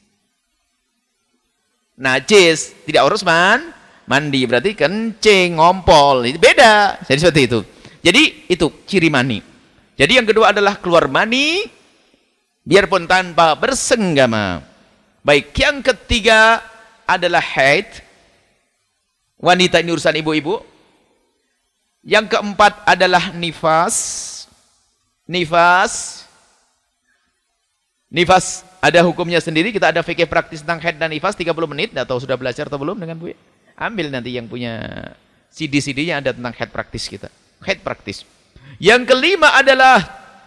Najis, tidak harus mandi, berarti kencing, ngompol, itu beda. Jadi seperti itu. Jadi itu ciri mani. Jadi yang kedua adalah keluar mani, biarpun tanpa bersenggama. Baik, yang ketiga adalah haid. Wanita ini urusan ibu-ibu. Yang keempat adalah nifas. Nifas ada hukumnya sendiri. Kita ada fikih praktis tentang haid dan nifas 30 menit. Tidak tahu sudah belajar atau belum dengan Bu? Ambil nanti yang punya CD-CD-nya ada tentang haid praktis kita. Haid praktis. Yang kelima adalah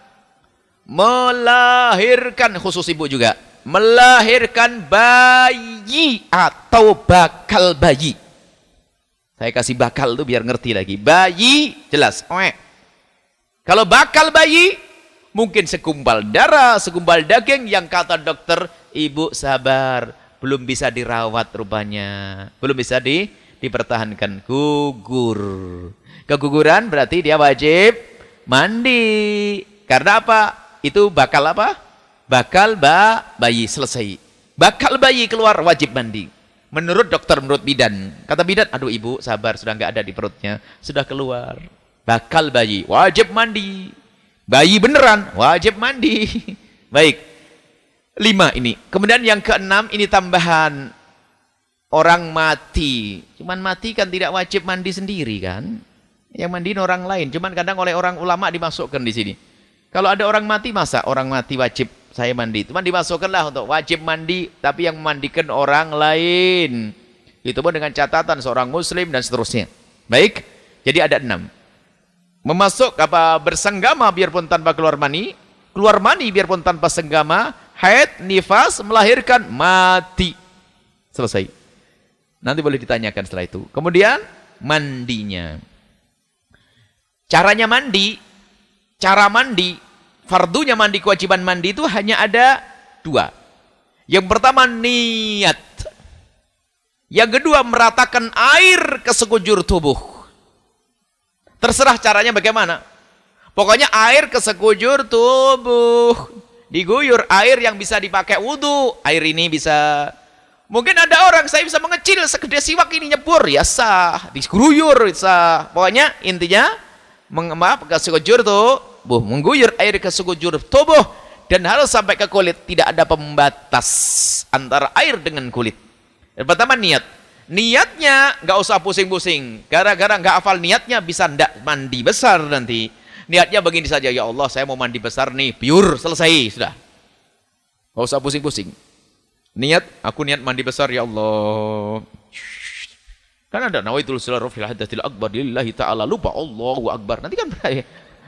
melahirkan, khusus ibu juga. Melahirkan bayi atau bakal bayi. Saya kasih bakal itu biar ngerti lagi. Bayi jelas. Kalau bakal bayi, mungkin segumpal darah, segumpal daging yang kata dokter, ibu sabar, belum bisa dirawat rupanya. Belum bisa dipertahankan. Gugur. Keguguran berarti dia wajib mandi. Karena apa? Itu bakal apa? Bakal bayi, selesai. Bakal bayi keluar wajib mandi. Menurut dokter, menurut bidan. Kata bidan, aduh ibu sabar, sudah nggak ada di perutnya. Sudah keluar. Bakal bayi, wajib mandi. Bayi beneran, wajib mandi. Baik. 5 ini. Kemudian yang keenam, ini tambahan. Orang mati. Cuman mati kan tidak wajib mandi sendiri kan. Yang mandiin orang lain. Cuman kadang oleh orang ulama dimasukkan di sini. Kalau ada orang mati, masa orang mati wajib saya mandi? Cuman dimasukkanlah untuk wajib mandi, tapi yang memandikan orang lain. Itu pun dengan catatan seorang muslim dan seterusnya. Baik. Jadi ada 6. Memasuk bersenggama biarpun tanpa keluar mani biarpun tanpa senggama, haid, nifas, melahirkan, mati. Selesai. Nanti boleh ditanyakan setelah itu. Kemudian mandinya. Cara mandi, fardunya mandi, kewajiban mandi itu hanya ada 2. Yang pertama niat. Yang kedua meratakan air ke sekujur tubuh. Terserah caranya bagaimana. Pokoknya air ke sekujur tubuh. Diguyur air yang bisa dipakai wudhu. Air ini bisa. Mungkin ada orang, saya bisa mengecil segede siwak ini nyebur. Ya sah. Diguyur sah. Pokoknya intinya. Ke sekujur tubuh. Mengguyur air ke sekujur tubuh. Dan harus sampai ke kulit. Tidak ada pembatas antara air dengan kulit. Yang pertama niat. Niatnya nggak usah pusing-pusing. Gara-gara nggak hafal niatnya bisa ndak mandi besar nanti. Niatnya begini saja, ya Allah saya mau mandi besar nih, pure, selesai, sudah. Nggak usah pusing-pusing. Niat, aku niat mandi besar ya Allah. Kan ada nawaitul sirra fil hadatsil akbar lillahi ta'ala, lupa Allahu akbar. Nanti kan berai.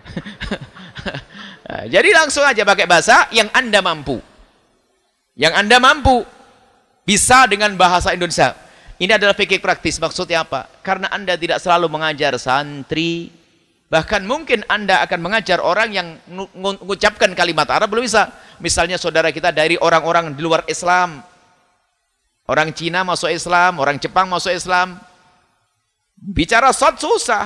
Jadi langsung aja pakai bahasa yang Anda mampu. Yang Anda mampu bisa dengan bahasa Indonesia. Ini adalah fikih praktis. Maksudnya apa? Karena Anda tidak selalu mengajar santri. Bahkan mungkin Anda akan mengajar orang yang mengucapkan kalimat Arab belum bisa. Misalnya saudara kita dari orang-orang di luar Islam. Orang Cina masuk Islam, orang Jepang masuk Islam. Bicara shot susah.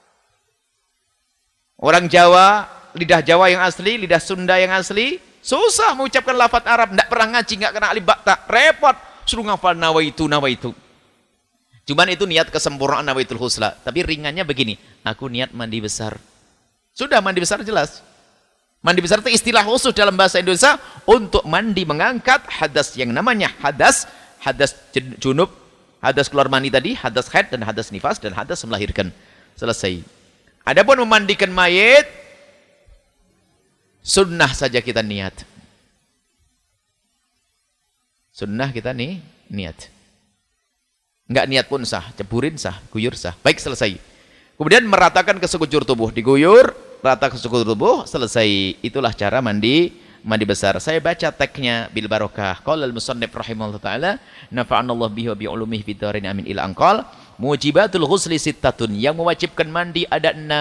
Orang Jawa, lidah Jawa yang asli, lidah Sunda yang asli, susah mengucapkan lafaz Arab. Tidak pernah ngaji, nggak kena alif ba ta. Repot. Suruh ngafal nawaitu. Cuman itu niat kesempurnaan nawaitul husla. Tapi ringannya begini. Aku niat mandi besar. Sudah mandi besar jelas. Mandi besar itu istilah khusus dalam bahasa Indonesia untuk mandi mengangkat hadas yang namanya hadas junub, hadas keluar mani tadi, hadas haid dan hadas nifas dan hadas melahirkan. Selesai. Adapun memandikan mayit, sunnah saja kita niat. Sunnah kita niat. Enggak niat pun sah, ceburin sah, guyur sah. Baik, selesai. Kemudian meratakan ke sekujur tubuh, diguyur, rata ke sekujur tubuh, selesai. Itulah cara mandi besar. Saya baca teksnya bil barokah. Qala al-musannif rahimahullah taala, nafa'anallahu bihi wa bi ulumihi fid dharain amin ila anqal. Mujibatul ghusli sittatun, yang mewajibkan mandi ada 6.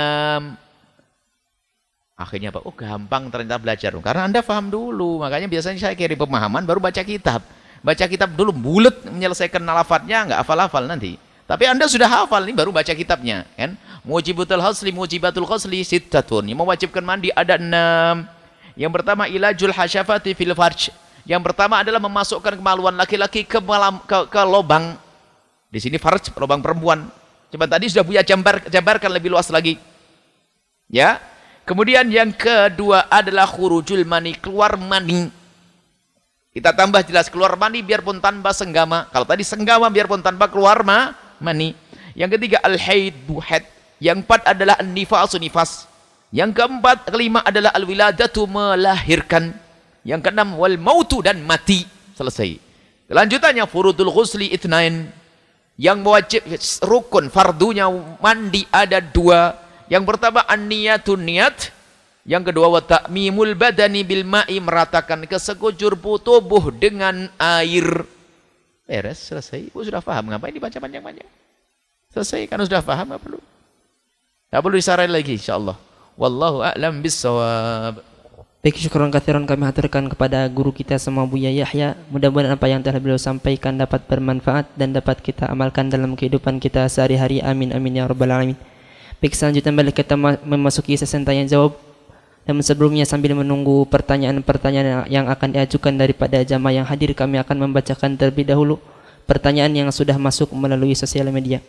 Akhirnya Pak, gampang ternyata belajar. Karena Anda paham dulu, makanya biasanya saya kirim pemahaman baru baca kitab. Baca kitab dulu bulet menyelesaikan lafadznya, enggak hafal-hafal nanti. Tapi Anda sudah hafal, ini baru baca kitabnya, kan? Mujibatul ghusli sittatun. Yang mewajibkan mandi ada 6. Yang pertama ilajul hasyafati fil farj. Yang pertama adalah memasukkan kemaluan laki-laki ke lubang. Di sini farj, lubang perempuan. Coba tadi sudah punya jabarkan lebih luas lagi. Ya. Kemudian yang kedua adalah khurujul mani, keluar mani. Kita tambah jelas, keluar mani biarpun tanpa senggama. Kalau tadi senggama biarpun tanpa keluar mani. Yang ketiga al-haid, haid. Yang 4 adalah an-nifasu, nifas. Yang keempat, kelima adalah al-wiladatu, melahirkan. Yang keenam wal mautu, dan mati. Selesai. Kelanjutannya furudul ghusli itsnain. Yang wajib rukun fardunya mandi ada 2. Yang pertama an-niyatun, niat. Yang kedua wa ta'mimul badani bil ma'i, meratakan ke sekujur tubuh dengan air. Beres, selesai. Ibu sudah paham, ngapain dibaca panjang-panjang? Selesai, kan sudah paham, enggak perlu. Enggak perlu disarai lagi insyaallah. Wallahu a'lam bissawab. Baik, syukran katsiran kami haturkan kepada guru kita semua Buya Yahya. Mudah-mudahan apa yang telah beliau sampaikan dapat bermanfaat dan dapat kita amalkan dalam kehidupan kita sehari-hari. Amin amin ya rabbal alamin. Baik, selanjutnya balik kita memasuki sesi tanya jawab. Dan sebelumnya sambil menunggu pertanyaan-pertanyaan yang akan diajukan daripada jamaah yang hadir, kami akan membacakan terlebih dahulu pertanyaan yang sudah masuk melalui sosial media.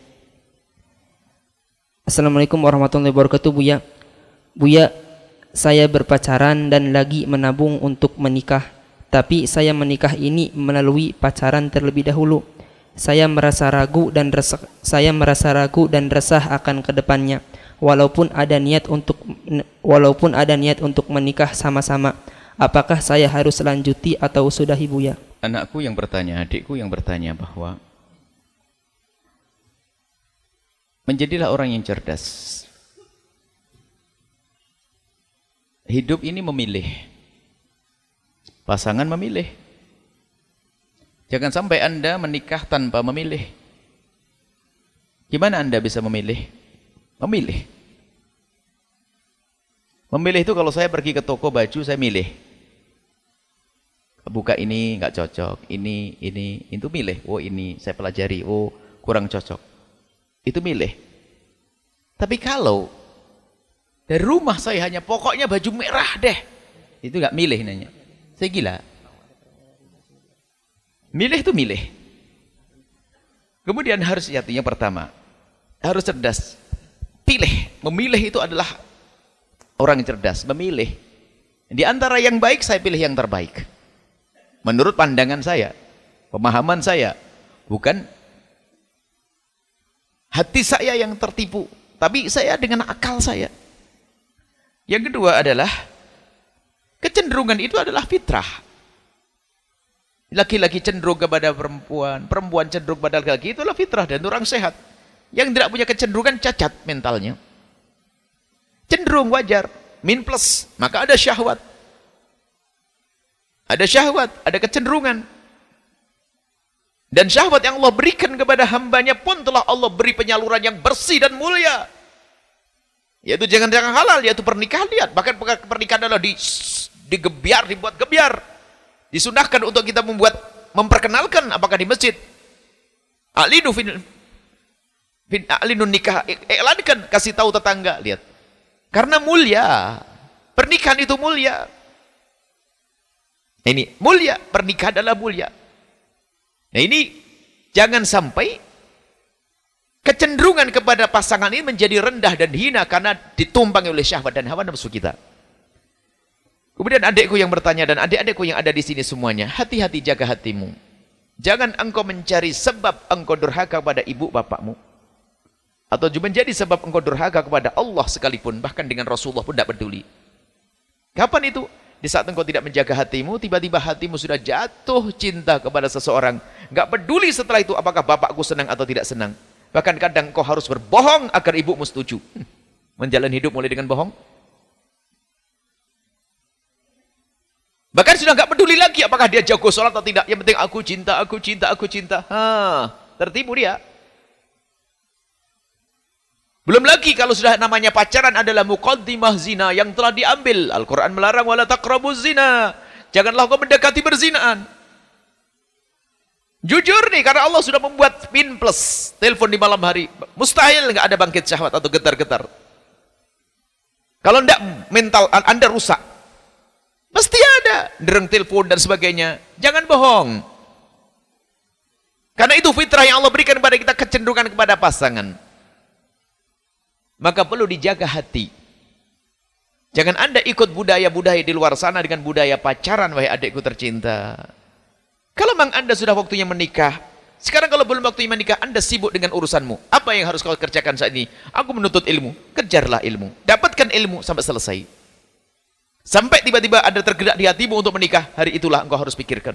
Assalamualaikum warahmatullahi wabarakatuh Buya. Buya, saya berpacaran dan lagi menabung untuk menikah. Tapi saya menikah ini melalui pacaran terlebih dahulu. Saya merasa ragu dan resah akan kedepannya. Walaupun ada niat untuk menikah sama-sama, apakah saya harus lanjuti atau sudahi Buya? Anakku yang bertanya, adikku yang bertanya bahwa menjadilah orang yang cerdas. Hidup ini memilih. Pasangan memilih. Jangan sampai Anda menikah tanpa memilih. Gimana Anda bisa memilih? Memilih itu kalau saya pergi ke toko baju, saya milih. Buka ini nggak cocok, ini itu milih. Oh ini saya pelajari, oh kurang cocok. Itu milih. Tapi kalau dari rumah saya hanya pokoknya baju merah deh, itu nggak milih nanya. Saya gila. Milih itu milih. Kemudian harus yang pertama harus cerdas. Pilih, memilih itu adalah orang yang cerdas, memilih. Di antara yang baik saya pilih yang terbaik. Menurut pandangan saya, pemahaman saya, bukan hati saya yang tertipu, tapi saya dengan akal saya. Yang kedua adalah kecenderungan itu adalah fitrah. Laki-laki cenderung kepada perempuan, perempuan cenderung kepada laki-laki, itulah fitrah dan orang sehat. Yang tidak punya kecenderungan cacat mentalnya. Cenderung wajar, min plus, maka ada syahwat. Ada syahwat, ada kecenderungan. Dan syahwat yang Allah berikan kepada hambanya pun telah Allah beri penyaluran yang bersih dan mulia. Yaitu jangan halal, yaitu pernikahan. Lihat, bahkan pernikahan adalah digebiar, dibuat gebiar. Disunahkan untuk kita memperkenalkan apakah di masjid. A'linun nikah, iklankan, kasih tahu tetangga, lihat. Karena mulia. Pernikahan itu mulia. Ini mulia, pernikahan adalah mulia. Nah ini jangan sampai kecenderungan kepada pasangan ini menjadi rendah dan hina karena ditumpangi oleh syahwat dan hawa nafsu kita. Kemudian adikku yang bertanya dan adik-adikku yang ada di sini semuanya, hati-hati jaga hatimu. Jangan engkau mencari sebab engkau durhaka kepada ibu bapakmu. Atau menjadi sebab engkau durhaka kepada Allah sekalipun, bahkan dengan Rasulullah pun tidak peduli. Kapan itu? Di saat engkau tidak menjaga hatimu, tiba-tiba hatimu sudah jatuh cinta kepada seseorang. Enggak peduli setelah itu apakah bapakku senang atau tidak senang. Bahkan kadang engkau harus berbohong agar ibumu setuju. Menjalani hidup mulai dengan bohong. Bahkan sudah enggak peduli lagi apakah dia jago sholat atau tidak. Yang penting aku cinta, aku cinta, aku cinta. Tertipu dia. Belum lagi kalau sudah namanya pacaran adalah muqaddimah zina yang telah diambil. Al-Quran melarang wala taqrabuz zina. Janganlah kau mendekati berzinaan. Jujur nih, karena Allah sudah membuat pin plus telepon di malam hari. Mustahil nggak ada bangkit syahwat atau getar-getar. Kalau enggak mental Anda rusak. Mesti ada dereng telepon dan sebagainya. Jangan bohong. Karena itu fitrah yang Allah berikan kepada kita, kecenderungan kepada pasangan. Maka perlu dijaga hati. Jangan Anda ikut budaya-budaya di luar sana dengan budaya pacaran, wahai adikku tercinta. Kalau memang Anda sudah waktunya menikah, sekarang kalau belum waktunya menikah, Anda sibuk dengan urusanmu. Apa yang harus kau kerjakan saat ini? Aku menuntut ilmu. Kejarlah ilmu. Dapatkan ilmu sampai selesai. Sampai tiba-tiba ada tergerak di hatimu untuk menikah, hari itulah engkau harus pikirkan.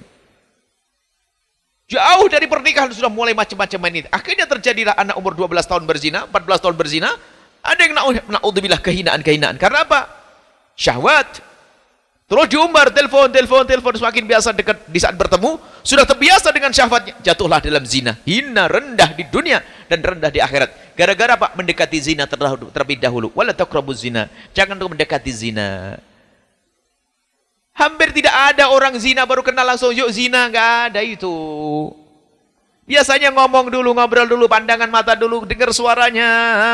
Jauh dari pernikahan sudah mulai macam-macam ini. Akhirnya terjadilah anak umur 12 tahun berzina, 14 tahun berzina. Ada yang na'udzubillah kehinaan-kehinaan. Karena apa? Syahwat. Terus diumbar, telepon. Semakin biasa dekat di saat bertemu. Sudah terbiasa dengan syahwatnya. Jatuhlah dalam zina. Hina, rendah di dunia. Dan rendah di akhirat. Gara-gara apa? Mendekati zina terlebih dahulu. Wala taqrabuz zina. Jangan mendekati zina. Hampir tidak ada orang zina baru kenal langsung. Yuk zina. Nggak ada itu. Biasanya ngomong dulu, ngobrol dulu. Pandangan mata dulu. Dengar suaranya.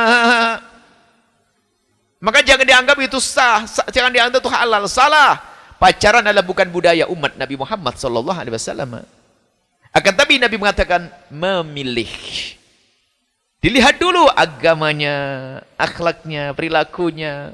Maka jangan dianggap itu sah, jangan dianggap itu halal, salah. Pacaran adalah bukan budaya umat Nabi Muhammad SAW. Akan tapi Nabi mengatakan memilih. Dilihat dulu agamanya, akhlaknya, perilakunya.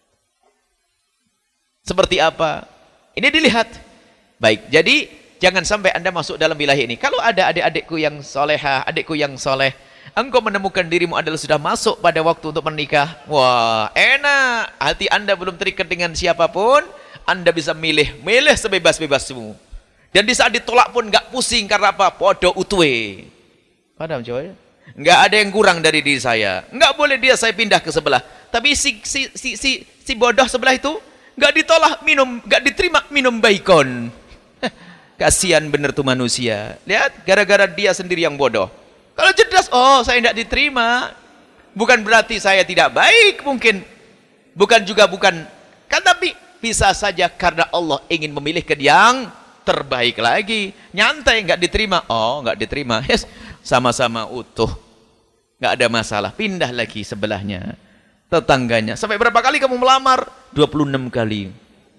Seperti apa? Ini dilihat. Baik, jadi jangan sampai Anda masuk dalam wilayah ini. Kalau ada adik-adikku yang solehah, adikku yang soleh, engkau menemukan dirimu adalah sudah masuk pada waktu untuk menikah. Wah, enak. Hati Anda belum terikat dengan siapapun. Anda bisa milih sebebas-bebasmu. Dan di saat ditolak pun enggak pusing. Karena apa? Podo utwe. Padahal coba ya. Enggak ada yang kurang dari diri saya. Enggak boleh dia saya pindah ke sebelah. Tapi si bodoh sebelah itu enggak ditolak, enggak diterima, minum baikon. Kasihan bener tuh manusia. Lihat, gara-gara dia sendiri yang bodoh. Kalau cerdas, oh saya tidak diterima. Bukan berarti saya tidak baik mungkin. Bukan. Kan tapi bisa saja karena Allah ingin memilihkan yang terbaik lagi. Nyantai, nggak diterima. Oh, nggak diterima. Yes, sama-sama utuh. Nggak ada masalah. Pindah lagi sebelahnya. Tetangganya. Sampai berapa kali kamu melamar? 26 kali.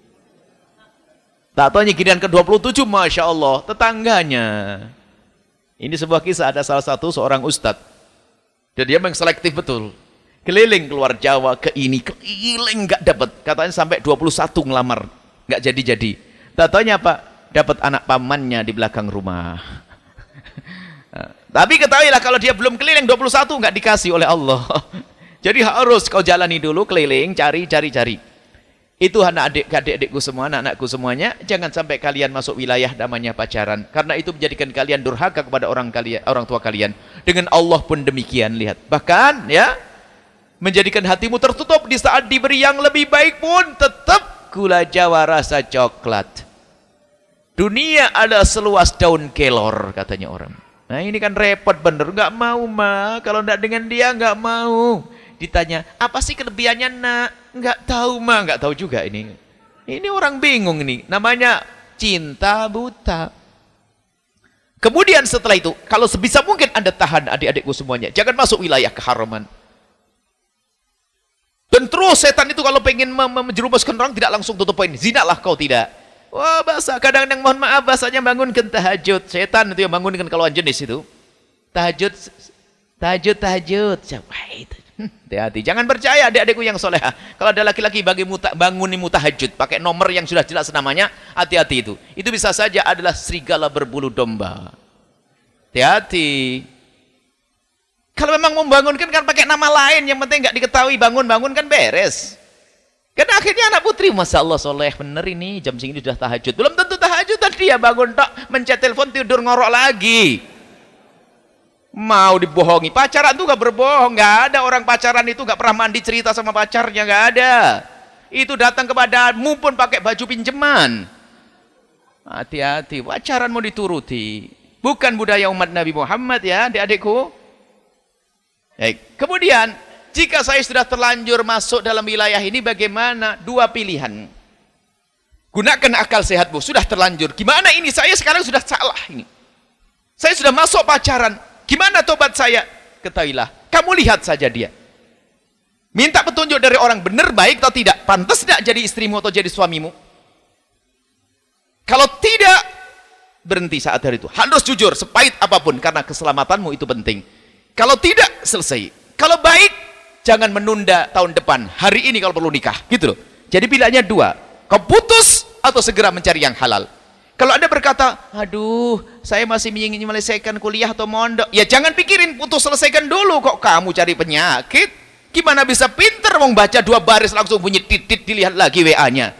Tak tahu giliran ke-27, Masya Allah. Tetangganya. Ini sebuah kisah, ada salah satu seorang ustadz. Dan dia memang selektif betul. Keliling keluar Jawa ke ini, keliling nggak dapat. Katanya sampai 21 ngelamar, nggak jadi-jadi. Tatanya apa? Dapat anak pamannya di belakang rumah. Tapi ketahuilah kalau dia belum keliling 21 nggak dikasih oleh Allah. Jadi harus kau jalani dulu keliling, cari. Itu adik-adikku semua, anak-anakku semuanya, jangan sampai kalian masuk wilayah namanya pacaran. Karena itu menjadikan kalian durhaka kepada orang tua kalian. Dengan Allah pun demikian, lihat. Bahkan ya, menjadikan hatimu tertutup di saat diberi yang lebih baik pun tetap gula Jawa rasa coklat. Dunia adalah seluas daun kelor, katanya orang. Nah ini kan repot bener, nggak mau mah. Kalau nggak dengan dia nggak mau. Ditanya, apa sih kelebihannya nak? Enggak tahu mah, enggak tahu juga ini. Ini orang bingung ini. Namanya cinta buta. Kemudian setelah itu, kalau sebisa mungkin Anda tahan adik-adikku semuanya. Jangan masuk wilayah keharaman. Dan terus setan itu kalau pengen menjerumuskan orang tidak langsung tutup poin. Zinalah kau tidak. Wah bahasa kadang-kadang mohon maaf bahasanya bangunkan tahajud. Setan itu yang bangunkan kalau jenis itu. Tahajud. Siapa itu? Hati-hati. Jangan percaya adik-adikku yang soleha. Kalau ada laki-laki bangunin tahajud. Pakai nomor yang sudah jelas namanya. Hati-hati itu. Itu bisa saja adalah serigala berbulu domba. Hati-hati. Kalau memang membangunkan kan pakai nama lain, yang penting nggak diketahui bangun-bangun kan beres. Karena akhirnya anak putri, Masya Allah soleh bener ini, jam segini sudah tahajud. Belum tentu tahajud, tadi ya bangun tak, mencet telepon tidur ngorok lagi. Mau dibohongi, pacaran tuh nggak berbohong, nggak ada orang pacaran itu nggak pernah mandi cerita sama pacarnya, nggak ada. Itu datang kepadamu pun pakai baju pinjaman. Hati-hati, pacaran mau dituruti. Bukan budaya umat Nabi Muhammad ya, adik-adikku. Baik. Kemudian, jika saya sudah terlanjur masuk dalam wilayah ini, bagaimana? Dua pilihan. Gunakan akal sehatmu, sudah terlanjur. Gimana ini? Saya sekarang sudah salah ini. Saya sudah masuk pacaran. Gimana tobat saya? Ketahuilah, kamu lihat saja dia. Minta petunjuk dari orang benar, baik atau tidak. Pantas tidak jadi istrimu atau jadi suamimu? Kalau tidak, berhenti saat hari itu. Harus jujur, sepahit apapun, karena keselamatanmu itu penting. Kalau tidak, selesai. Kalau baik, jangan menunda tahun depan. Hari ini kalau perlu nikah. Gitu loh. Jadi pilihannya dua. Kau putus atau segera mencari yang halal. Kalau Anda berkata, aduh, saya masih ingin menyelesaikan kuliah atau mondok. Ya jangan pikirin putus, selesaikan dulu. Kok kamu cari penyakit? Gimana bisa pinter mau baca 2 baris langsung bunyi titit, dilihat lagi WA-nya.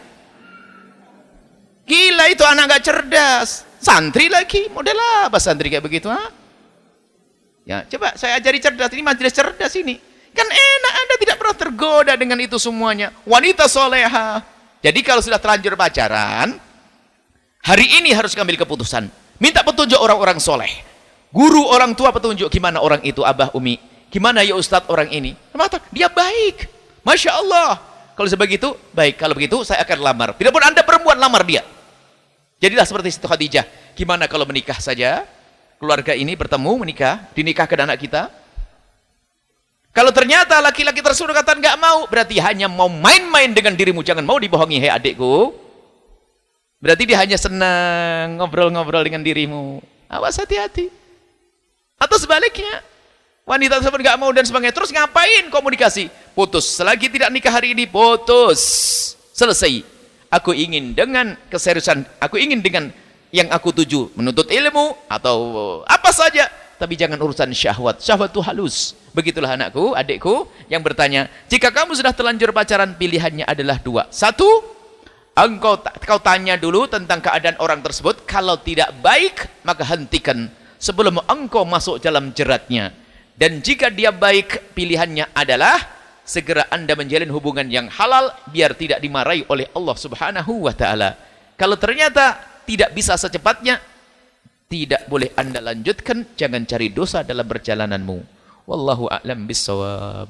Gila itu anak gak cerdas. Santri lagi. Model apa santri kayak begitu? Ha? Ya, coba saya ajari cerdas, ini majelis cerdas ini. Kan enak, Anda tidak pernah tergoda dengan itu semuanya. Wanita soleha. Jadi kalau sudah terlanjur pacaran, hari ini harus ambil keputusan. Minta petunjuk orang-orang soleh. Guru orang tua petunjuk, gimana orang itu, Abah Umi. Gimana ya Ustadz orang ini. Dia baik. Masya Allah. Kalau sebegitu, baik. Kalau begitu, saya akan lamar. Bila pun Anda perempuan, lamar dia. Jadilah seperti Siti Khadijah. Gimana kalau menikah saja? Keluarga ini bertemu, menikah, dinikahkan anak kita. Kalau ternyata laki-laki tersebut kata nggak mau, berarti hanya mau main-main dengan dirimu, jangan mau dibohongi, hei adikku. Berarti dia hanya senang ngobrol-ngobrol dengan dirimu. Awas, hati-hati. Atau sebaliknya, wanita tersebut nggak mau dan sebagainya, terus ngapain komunikasi? Putus. Selagi tidak nikah hari ini, putus. Selesai. Aku ingin dengan keseriusan, aku ingin dengan yang aku tuju, menuntut ilmu atau apa saja, tapi jangan urusan syahwat. Syahwat itu halus. Begitulah anakku, adikku yang bertanya, jika kamu sudah terlanjur pacaran, pilihannya adalah 2. 1, kau tanya dulu tentang keadaan orang tersebut. Kalau tidak baik, maka hentikan sebelum engkau masuk dalam jeratnya. Dan jika dia baik, pilihannya adalah segera Anda menjalin hubungan yang halal biar tidak dimarahi oleh Allah Subhanahu wa taala. Kalau ternyata tidak bisa secepatnya, tidak boleh Anda lanjutkan, jangan cari dosa dalam perjalananmu. Wallahu a'lam bissawab.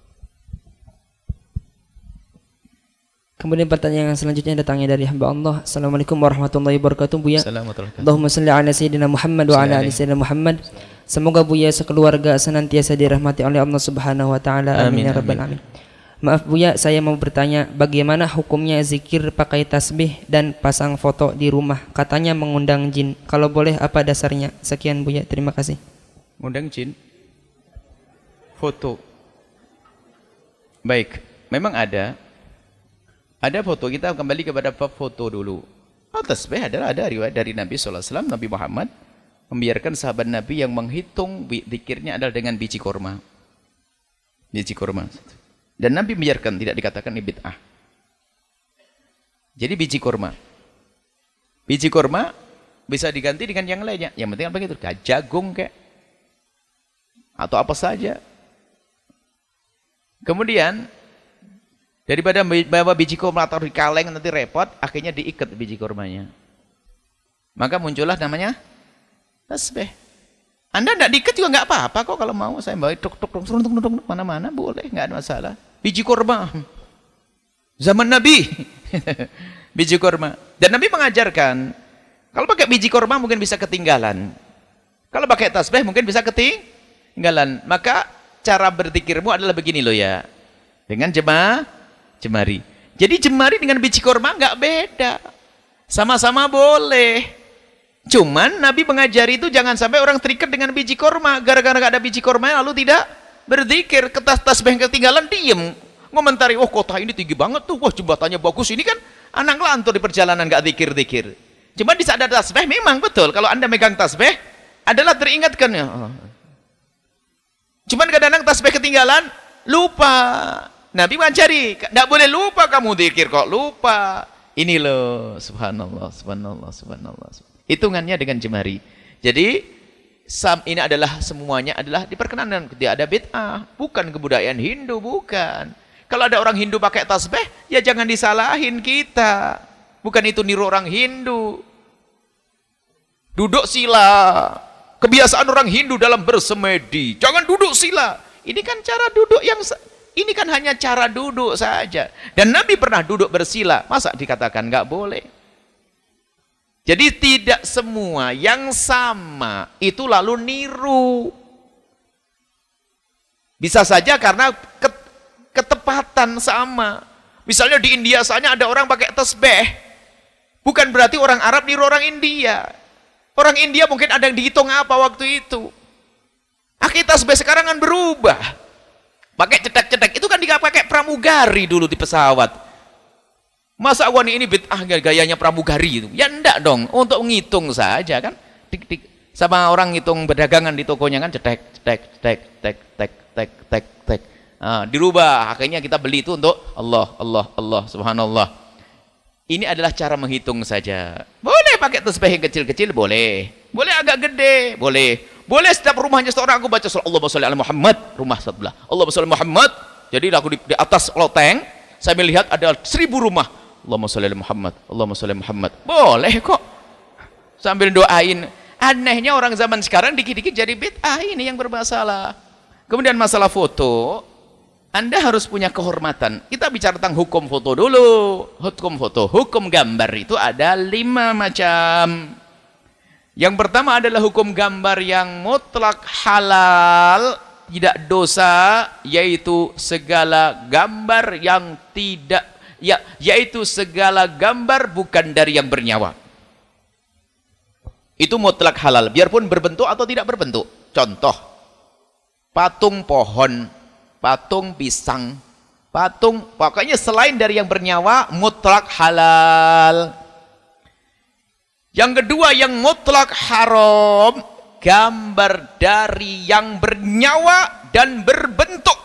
Kemudian pertanyaan selanjutnya datangnya dari hamba Allah. Assalamualaikum warahmatullahi wabarakatuh, Buya. Allahumma salli ala sayyidina Muhammad wa ala ali sayyidina Muhammad. Semoga Buya sekeluarga senantiasa dirahmati oleh Allah Subhanahu wa taala. Amin ya rabbal alamin. Maaf Buya, saya mau bertanya, bagaimana hukumnya zikir pakai tasbih dan pasang foto di rumah? Katanya mengundang jin. Kalau boleh apa dasarnya? Sekian Buya, terima kasih. Mengundang jin? Foto. Baik, memang ada foto. Kita kembali kepada foto dulu. Tasbih adalah ada riwayat dari Nabi SAW, Nabi Muhammad membiarkan sahabat Nabi yang menghitung zikirnya adalah dengan biji korma. Biji korma. Dan Nabi membiarkan, tidak dikatakan ini bid'ah. Jadi biji korma. Biji korma bisa diganti dengan yang lainnya. Yang penting apa gitu? Jagung kayak. Atau apa saja. Kemudian, daripada bawa biji korma atau di kaleng nanti repot, akhirnya diikat biji kormanya. Maka muncullah namanya tasbih. Anda tidak diikat juga nggak apa-apa kok, kalau mau saya bawa tuk mana-mana boleh, nggak ada masalah. Biji korma zaman Nabi. Biji korma. Dan Nabi mengajarkan, kalau pakai biji korma mungkin bisa ketinggalan. Kalau pakai tasbih mungkin bisa ketinggalan. Maka cara berzikirmu adalah begini loh ya. Dengan jemari. Jadi jemari dengan biji korma nggak beda. Sama-sama boleh. Cuman Nabi mengajari itu jangan sampai orang terikat dengan biji korma. Gara-gara nggak ada biji korma lalu tidak berzikir. Kertas tasbih yang ketinggalan diem. Ngomentari, oh kota ini tinggi banget tuh. Wah jembatannya bagus. Ini kan anak ngelantur di perjalanan nggak zikir-zikir. Cuma di saat ada tasbih memang betul. Kalau Anda megang tasbih adalah teringatkan ya. Cuman kadang-kadang tasbih ketinggalan, lupa. Nabi mengajari, tidak boleh lupa kamu zikir kok lupa. Ini loh, subhanallah, subhanallah, subhanallah. Hitungannya dengan jemari. Jadi ini adalah semuanya adalah diperkenankan. Tidak ada bid'ah, bukan kebudayaan Hindu, bukan. Kalau ada orang Hindu pakai tasbih, ya jangan disalahin kita. Bukan itu niru orang Hindu. Duduk sila. Kebiasaan orang Hindu dalam bersemedi. Jangan duduk sila. Ini kan cara duduk yang... Ini kan hanya cara duduk saja. Dan Nabi pernah duduk bersila. Masa dikatakan nggak boleh? Jadi tidak semua yang sama itu lalu niru. Bisa saja karena ketepatan sama. Misalnya di India sana ada orang pakai tasbih. Bukan berarti orang Arab niru orang India. Orang India mungkin ada yang dihitung apa waktu itu. Akhirnya tasbih sekarang kan berubah. Pakai cetek-cetek, itu kan dipakai pramugari dulu di pesawat. Masa wani ini bid'ah gayanya pramugari itu? Ya enggak dong, untuk ngitung saja kan. Tik-tik. Sama orang ngitung berdagangan di tokonya kan cetek, cetek, cetek, cetek, cetek, cetek, cetek, cetek. Nah, dirubah, akhirnya kita beli itu untuk Allah, Allah, Allah, subhanallah. Ini adalah cara menghitung saja. Boleh pakai tasbih yang kecil-kecil, boleh. Boleh agak gede, boleh. Boleh setiap rumahnya seorang aku baca Allahumma sholli ala Muhammad, rumah sebelah. Allahumma sholli Muhammad. Jadi aku di atas loteng, saya melihat ada 1000 rumah. Allahumma sholli ala Muhammad, Allahumma sholli Muhammad. Boleh kok. Sambil doain. Anehnya orang zaman sekarang dikit-dikit jadi bid'ah, ini yang bermasalah. Kemudian masalah foto, Anda harus punya kehormatan. Kita bicara tentang hukum foto dulu. Hukum foto, hukum gambar itu ada 5 macam. Yang pertama adalah hukum gambar yang mutlak halal, tidak dosa, yaitu segala gambar yang tidak, yaitu segala gambar bukan dari yang bernyawa. Itu mutlak halal, biarpun berbentuk atau tidak berbentuk. Contoh, patung pohon, patung pisang, patung, pokoknya selain dari yang bernyawa, mutlak halal. Yang kedua yang mutlak haram, gambar dari yang bernyawa dan berbentuk.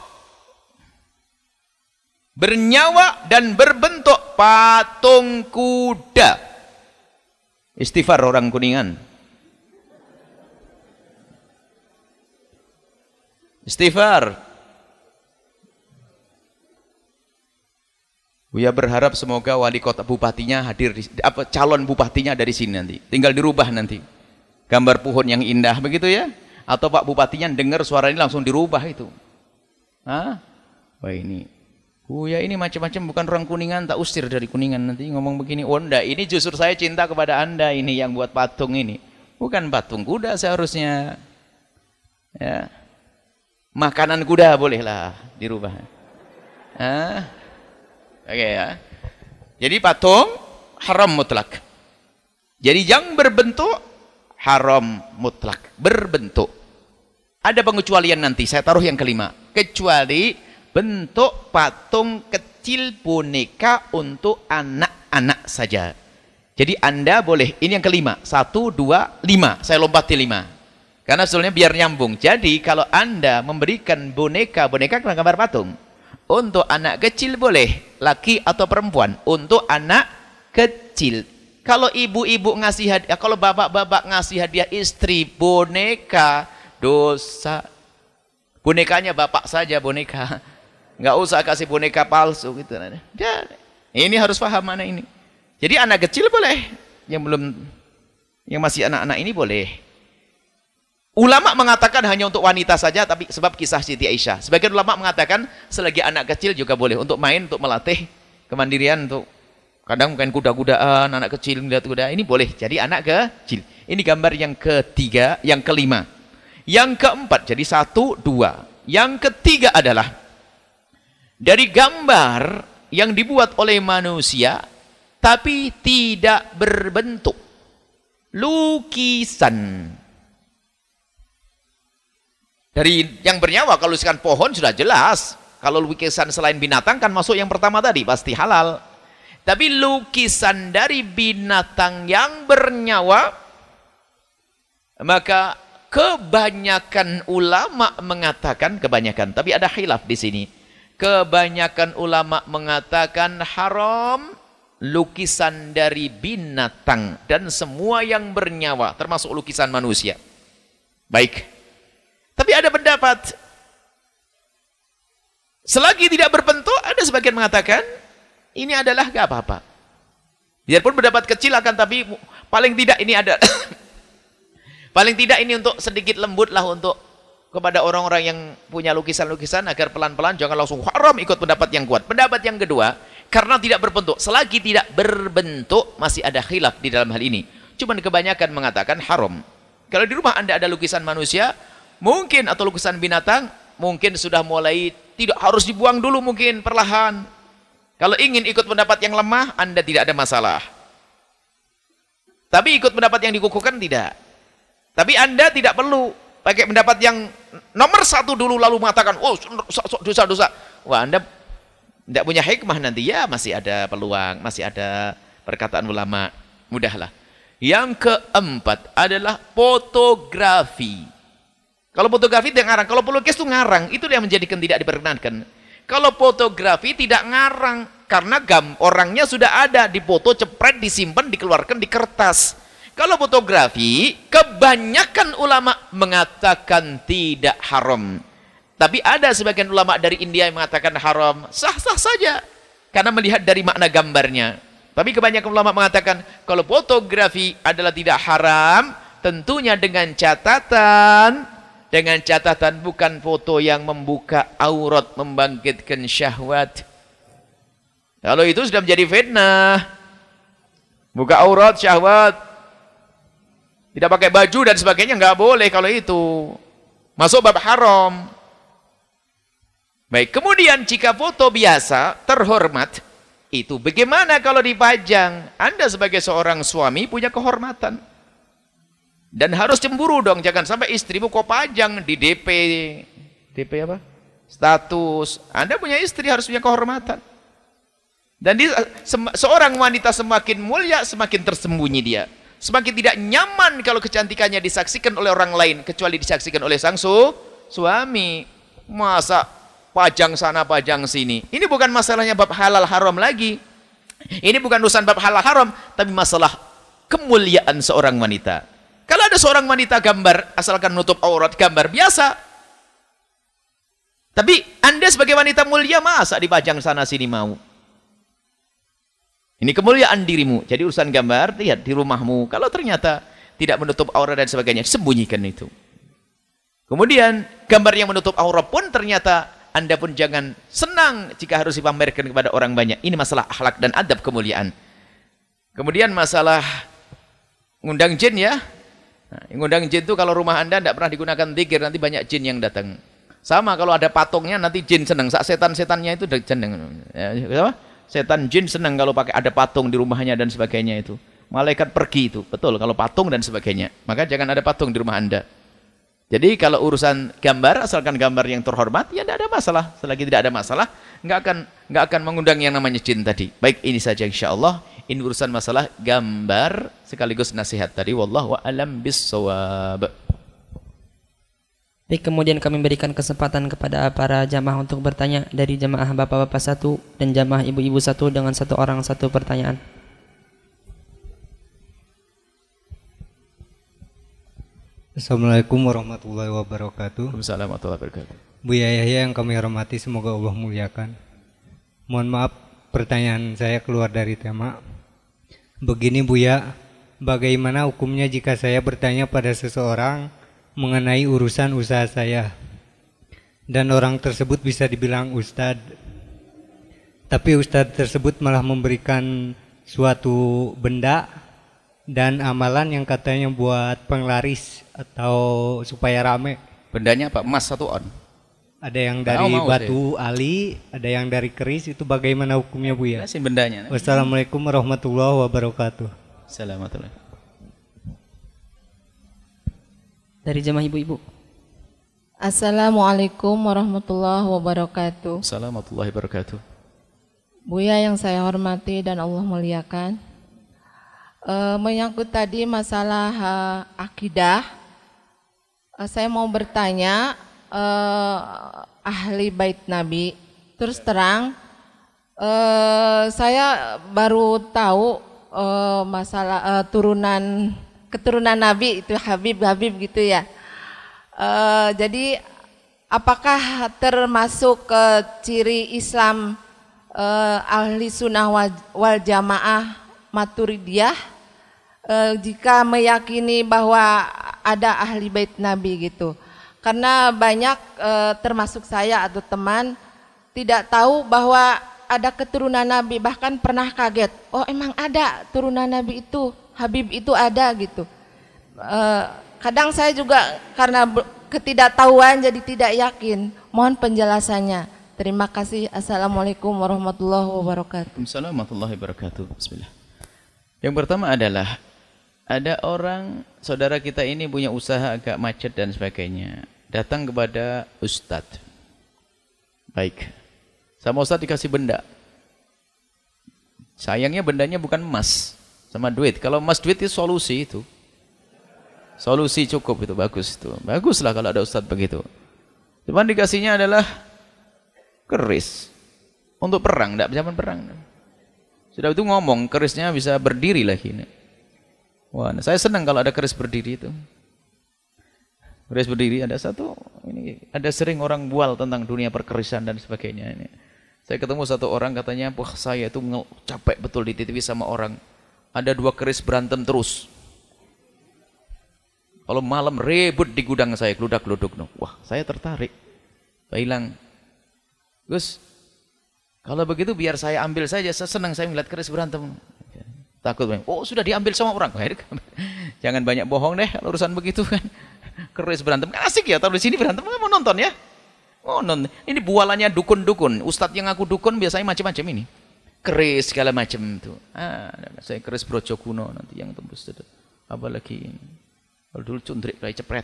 Bernyawa dan berbentuk, patung kuda. Istighfar orang Kuningan. Istighfar. Buya berharap semoga wali kota bupatinya hadir, calon bupatinya dari sini nanti. Tinggal dirubah nanti. Gambar pohon yang indah begitu ya. Atau Pak Bupatinya dengar suara ini langsung dirubah itu. Hah? Wah ini. Buya ini macam-macam, bukan orang Kuningan, tak usir dari Kuningan nanti ngomong begini. Oh enggak, ini justru saya cinta kepada Anda ini yang buat patung ini. Bukan patung kuda seharusnya. Ya. Makanan kuda bolehlah dirubah. Hah? Oke ya. Jadi patung haram mutlak. Jadi yang berbentuk haram mutlak, berbentuk. Ada pengecualian nanti, saya taruh yang kelima. Kecuali bentuk patung kecil boneka untuk anak-anak saja. Jadi Anda boleh, ini yang kelima. 1, 2, 5. Saya lompati 5. Karena sebetulnya biar nyambung. Jadi kalau Anda memberikan boneka dengan gambar patung. Untuk anak kecil boleh, laki atau perempuan. Untuk anak kecil. Kalau ibu-ibu ngasih hadiah, kalau bapak-bapak ngasih hadiah istri boneka, dosa. Bonekanya bapak saja boneka. Nggak usah kasih boneka palsu gitu. Ini harus paham mana ini. Jadi anak kecil boleh, yang masih anak-anak ini boleh. Ulama mengatakan hanya untuk wanita saja, tapi sebab kisah Siti Aisyah. Sebagian ulama mengatakan selagi anak kecil juga boleh untuk main, untuk melatih kemandirian, untuk Kadang main kuda-kudaan, anak kecil melihat kuda, ini boleh jadi anak kecil. Ini gambar yang ketiga, yang kelima. Yang keempat, jadi 1, 2. Yang ketiga adalah dari gambar yang dibuat oleh manusia tapi tidak berbentuk. Lukisan. Dari yang bernyawa, kalau lukisan pohon sudah jelas. Kalau lukisan selain binatang kan masuk yang pertama tadi, pasti halal. Tapi lukisan dari binatang yang bernyawa, maka kebanyakan ulama mengatakan, tapi ada khilaf di sini. Kebanyakan ulama mengatakan haram lukisan dari binatang dan semua yang bernyawa, termasuk lukisan manusia. Baik. Tapi ada pendapat, selagi tidak berbentuk, ada sebagian mengatakan ini adalah gak apa-apa. Biarpun pendapat kecil akan, tapi paling tidak ini ada paling tidak ini untuk sedikit lembut lah untuk kepada orang-orang yang punya lukisan-lukisan, agar pelan-pelan jangan langsung haram ikut pendapat yang kuat. Pendapat yang kedua, karena tidak berbentuk. Selagi tidak berbentuk, masih ada khilaf di dalam hal ini. Cuman kebanyakan mengatakan haram. Kalau di rumah Anda ada lukisan manusia, mungkin, atau lukisan binatang, mungkin sudah mulai tidak harus dibuang dulu, mungkin perlahan. Kalau ingin ikut pendapat yang lemah, Anda tidak ada masalah. Tapi ikut pendapat yang dikukuhkan tidak. Tapi Anda tidak perlu pakai pendapat yang nomor 1 dulu lalu mengatakan, oh dosa-dosa. Wah, Anda tidak punya hikmah nanti. Ya, masih ada peluang, masih ada perkataan ulama. Mudahlah. Yang keempat adalah fotografi. Kalau fotografi tidak ngarang. Kalau pelukis itu ngarang. Itu yang menjadikan tidak diperkenankan. Kalau fotografi tidak ngarang. Karena orangnya sudah ada. Dipoto, cepret, disimpan, dikeluarkan di kertas. Kalau fotografi, kebanyakan ulama mengatakan tidak haram. Tapi ada sebagian ulama dari India yang mengatakan haram. Sah-sah saja. Karena melihat dari makna gambarnya. Tapi kebanyakan ulama mengatakan, kalau fotografi adalah tidak haram, tentunya dengan catatan bukan foto yang membuka aurat, membangkitkan syahwat. Kalau itu sudah menjadi fitnah. Buka aurat, syahwat. Tidak pakai baju dan sebagainya, nggak boleh kalau itu. Masuk bab haram. Baik, kemudian jika foto biasa, terhormat, itu bagaimana kalau dipajang? Anda sebagai seorang suami punya kehormatan. Dan harus cemburu dong, jangan sampai istrimu kau pajang di DP apa? Status. Anda punya istri harus punya kehormatan. Dan seorang wanita semakin mulia, semakin tersembunyi dia. Semakin tidak nyaman kalau kecantikannya disaksikan oleh orang lain, kecuali disaksikan oleh sang suami. Masa pajang sana, pajang sini. Ini bukan masalahnya bab halal haram lagi. Ini bukan urusan bab halal haram, tapi masalah kemuliaan seorang wanita. Kalau ada seorang wanita gambar, asalkan nutup aurat, gambar biasa. Tapi Anda sebagai wanita mulia, masa dipajang sana sini mau? Ini kemuliaan dirimu. Jadi urusan gambar, lihat di rumahmu. Kalau ternyata tidak menutup aurat dan sebagainya, sembunyikan itu. Kemudian gambar yang menutup aurat pun ternyata Anda pun jangan senang jika harus dipamerkan kepada orang banyak. Ini masalah akhlak dan adab kemuliaan. Kemudian masalah ngundang jin ya. Nah, ngundang jin itu kalau rumah Anda tidak pernah digunakan zikir, nanti banyak jin yang datang. Sama kalau ada patungnya, nanti jin senang. Setan-setannya itu senang. Ya, setan jin senang kalau pakai ada patung di rumahnya dan sebagainya itu. Malaikat pergi itu. Betul, kalau patung dan sebagainya. Maka jangan ada patung di rumah Anda. Jadi kalau urusan gambar, asalkan gambar yang terhormat, ya tidak ada masalah. Selagi tidak ada masalah, nggak akan mengundang yang namanya jin tadi. Baik, ini saja insyaallah. Ini urusan masalah gambar sekaligus nasihat tadi. Wallahu a'lam bissawab. Baik, kemudian kami berikan kesempatan kepada para jamaah untuk bertanya dari jamaah bapak-bapak 1 dan jamaah ibu-ibu 1 dengan 1 orang 1 pertanyaan. Assalamualaikum warahmatullahi wabarakatuh. Waalaikumsalam warahmatullahi wabarakatuh. Buya Yahya yang kami hormati, semoga Allah muliakan. Mohon maaf, pertanyaan saya keluar dari tema. Begini Buya, bagaimana hukumnya jika saya bertanya pada seseorang mengenai urusan usaha saya dan orang tersebut bisa dibilang ustadz, tapi ustadz tersebut malah memberikan suatu benda dan amalan yang katanya buat penglaris atau supaya rame. Bendanya apa? Emas 1 on. Ada yang dari batu ali, ada yang dari keris. Itu bagaimana hukumnya Buya? Kasih bendanya. Wassalamualaikum warahmatullahi wabarakatuh. Assalamualaikum. Dari jemaah ibu-ibu. Assalamualaikum warahmatullahi wabarakatuh. Assalamualaikum warahmatullahi wabarakatuh. Buya yang saya hormati dan Allah muliakan, menyangkut tadi masalah akidah, saya mau bertanya, ahli bait Nabi, terus terang, saya baru tahu masalah keturunan Nabi itu Habib gitu ya. Jadi apakah termasuk ciri Islam ahli sunnah wal jamaah Maturidiyah jika meyakini bahwa ada ahli bait Nabi gitu? Karena banyak termasuk saya atau teman tidak tahu bahwa ada keturunan Nabi, bahkan pernah kaget, oh emang ada turunan Nabi itu, Habib itu ada gitu. Kadang saya juga karena ketidaktahuan jadi tidak yakin. Mohon penjelasannya. Terima kasih. Assalamualaikum warahmatullahi wabarakatuh. Assalamualaikum warahmatullahi wabarakatuh. Bismillah. Yang pertama adalah ada orang, saudara kita ini punya usaha agak macet dan sebagainya, datang kepada ustadz. Baik, sama ustadz dikasih benda. Sayangnya bendanya bukan emas sama duit. Kalau emas duit itu solusi itu. Solusi cukup itu, bagus itu. Baguslah kalau ada ustadz begitu. Cuman dikasihnya adalah keris untuk perang, tidak zaman perang. Sudah itu ngomong kerisnya bisa berdiri lagi. Wah, saya senang kalau ada keris berdiri itu. Keris berdiri ada satu. Ini ada sering orang bual tentang dunia perkerisan dan sebagainya. Ini saya ketemu satu orang katanya, wah saya itu capek betul di TV sama orang. Ada 2 keris berantem terus. Kalau malam ribut di gudang saya, geludak-geluduk. Wah, saya tertarik. Saya bilang, Gus, kalau begitu biar saya ambil saja. Saya senang saya melihat keris berantem. Takut, oh sudah diambil sama orang. Jangan banyak bohong deh kalau urusan begitu kan. Keris berantem, asik ya. Taruh di sini berantem, mau nonton ya? Oh nonton. Ini bualannya dukun-dukun. Ustadz yang aku dukun biasanya macam-macam ini. Keris segala macam itu. Saya keris Brojo kuno nanti yang tembus itu. Apalagi kalau dulu cundrik kayak cepret.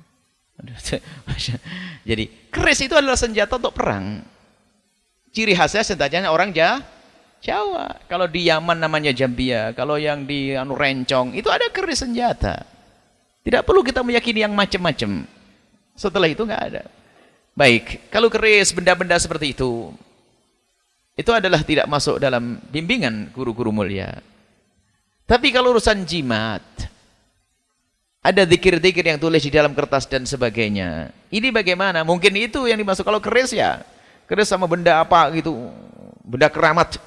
Jadi keris itu adalah senjata untuk perang. Ciri khasnya senjatanya orang Jawa. Kalau di Yaman namanya jambia, kalau yang di Rencong itu ada keris senjata. Tidak perlu kita meyakini yang macam-macam. Setelah itu nggak ada. Baik, kalau keris benda-benda seperti itu adalah tidak masuk dalam bimbingan guru-guru mulia. Tapi kalau urusan jimat, ada zikir-zikir yang tulis di dalam kertas dan sebagainya. Ini bagaimana? Mungkin itu yang dimaksud. Kalau keris ya, keris sama benda apa gitu, benda keramat.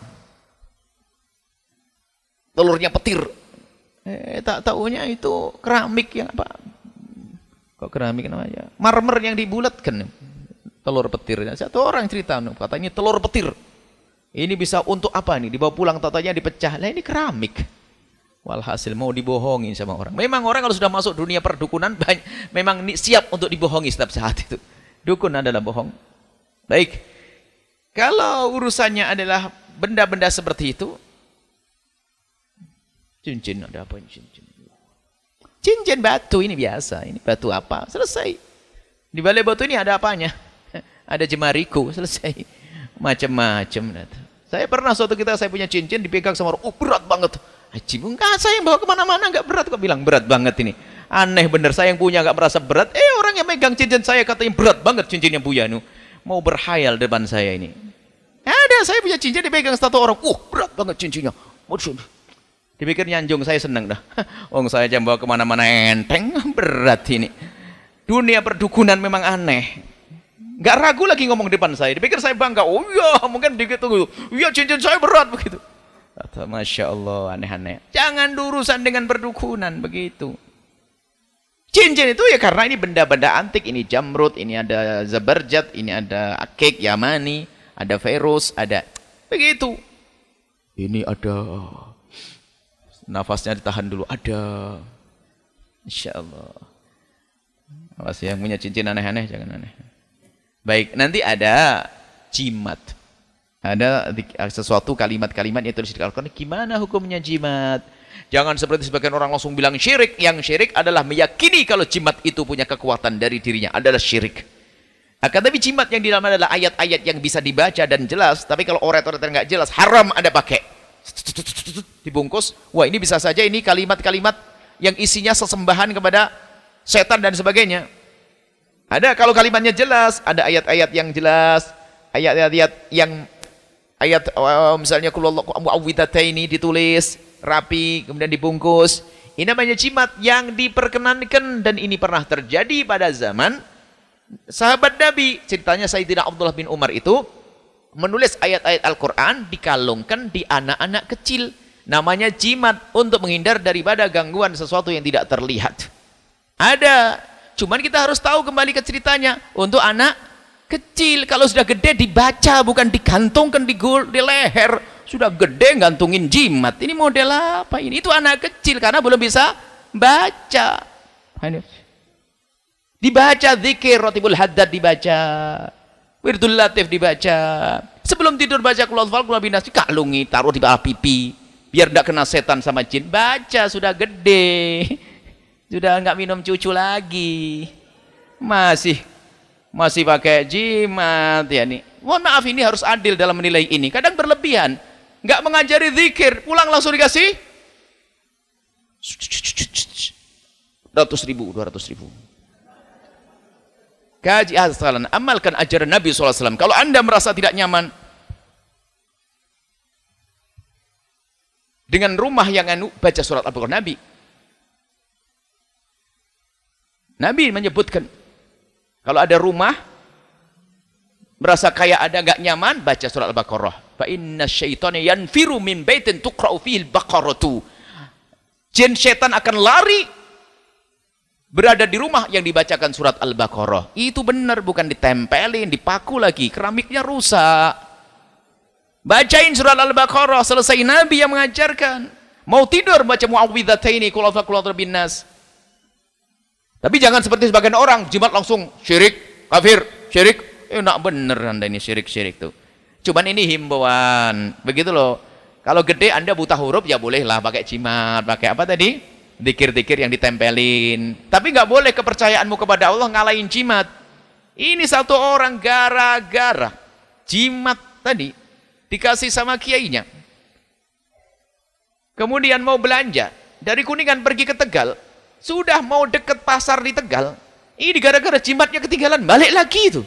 Telurnya petir. Tak tahunya itu keramik yang apa? Kok keramik namanya? Marmer yang dibulatkan. Telur petirnya. Satu orang cerita, katanya telur petir. Ini bisa untuk apa nih? Dibawa pulang tatanya dipecah. Lah ini keramik. Walhasil mau dibohongi sama orang. Memang orang kalau sudah masuk dunia perdukunan memang siap untuk dibohongi setiap saat itu. Dukun adalah bohong. Baik. Kalau urusannya adalah benda-benda seperti itu, cincin ada apa ini cincin? Cincin batu ini biasa. Ini batu apa? Selesai. Di balai batu ini ada apanya? Ada jemariku, selesai. Macam-macam. Saya pernah suatu ketika saya punya cincin dipegang sama orang, berat banget. Haji, enggak, saya yang bawa kemana-mana enggak berat. Kok bilang berat banget ini? Aneh bener, saya yang punya enggak merasa berat. Orang yang megang cincin saya katanya berat banget cincinnya Buya nu. Mau berhayal depan saya ini. Ada, saya punya cincin dipegang satu orang. Berat banget cincinnya. Dipikir nyanjung, saya senang dah. Saya jam bawa kemana-mana enteng, berat ini. Dunia perdukunan memang aneh. Enggak ragu lagi ngomong depan saya. Dipikir saya bangga. Oh iya, mungkin dikit tunggu. Iya, cincin saya berat begitu. Kata, Masya Allah, aneh-aneh. Jangan urusan dengan perdukunan begitu. Cincin itu ya karena ini benda-benda antik. Ini jamrud, ini ada zabarjat, ini ada akik, yamani, ada ferus, ada begitu. Ini ada Nafasnya ditahan dulu. Ada. Insya Allah. Awas yang punya cincin aneh-aneh, jangan aneh. Baik, nanti ada jimat. Ada sesuatu kalimat-kalimat yang tulis di Al-Quran. Gimana hukumnya jimat? Jangan seperti sebagian orang langsung bilang syirik. Yang syirik adalah meyakini kalau jimat itu punya kekuatan dari dirinya. Adalah syirik. Akan tapi jimat yang di dalam adalah ayat-ayat yang bisa dibaca dan jelas. Tapi kalau orat-orat yang nggak jelas, haram Anda pakai. Dibungkus. Wah, ini bisa saja ini kalimat-kalimat yang isinya sesembahan kepada setan dan sebagainya. Ada kalau kalimatnya jelas, ada ayat-ayat yang jelas, ayat-ayat yang misalnya muawwidataini ditulis rapi, kemudian dibungkus. Ini namanya jimat yang diperkenankan dan ini pernah terjadi pada zaman sahabat Nabi. Ceritanya Sayyidina Abdullah bin Umar itu menulis ayat-ayat Al-Quran dikalungkan di anak-anak kecil. Namanya jimat untuk menghindar daripada gangguan sesuatu yang tidak terlihat. Ada. Cuman kita harus tahu kembali ke ceritanya. Untuk anak kecil. Kalau sudah gede dibaca, bukan digantungkan di leher. Sudah gede gantungin jimat. Ini model apa ini? Itu anak kecil karena belum bisa baca. Dibaca zikir, rotibul haddad dibaca. Wirdul latif dibaca. Sebelum tidur baca qul huwallahu ahad, qul huwallahu kalungi, taruh di bawah pipi. Biar tidak kena setan sama jin. Baca, sudah gede. Sudah enggak minum cucu lagi. Masih pakai jimat ya nih. Mohon maaf, ini harus adil dalam menilai ini. Kadang berlebihan. Enggak mengajari zikir, pulang langsung dikasih 100.000, 200.000. Kaji asalan, amalkan ajaran Nabi SAW. Kalau Anda merasa tidak nyaman dengan rumah yang baca surat Al-Baqarah, Nabi menyebutkan kalau ada rumah merasa kayak ada enggak nyaman, baca surat Al-Baqarah. Fa inna syaitana yanfiru min baitin tuqra'u fihi al-baqaratu. Jin setan akan lari berada di rumah yang dibacakan surat Al-Baqarah. Itu benar, bukan ditempelin, dipaku lagi, keramiknya rusak. Bacain surat Al-Baqarah, selesai Nabi yang mengajarkan. Mau tidur baca muawwidhataini, qul a'udzu binnas. Tapi jangan seperti sebagian orang, jimat langsung syirik, kafir, syirik. Enak bener Anda ini syirik-syirik tuh. Cuman ini himbauan, begitu loh. Kalau gede Anda buta huruf ya bolehlah pakai jimat, pakai apa tadi? Dikir-dikir yang ditempelin. Tapi nggak boleh kepercayaanmu kepada Allah ngalahin jimat. Ini satu orang gara-gara jimat tadi dikasih sama kiainya. Kemudian mau belanja dari Kuningan pergi ke Tegal. Sudah mau deket pasar di Tegal. Ini gara-gara jimatnya ketinggalan, balik lagi itu.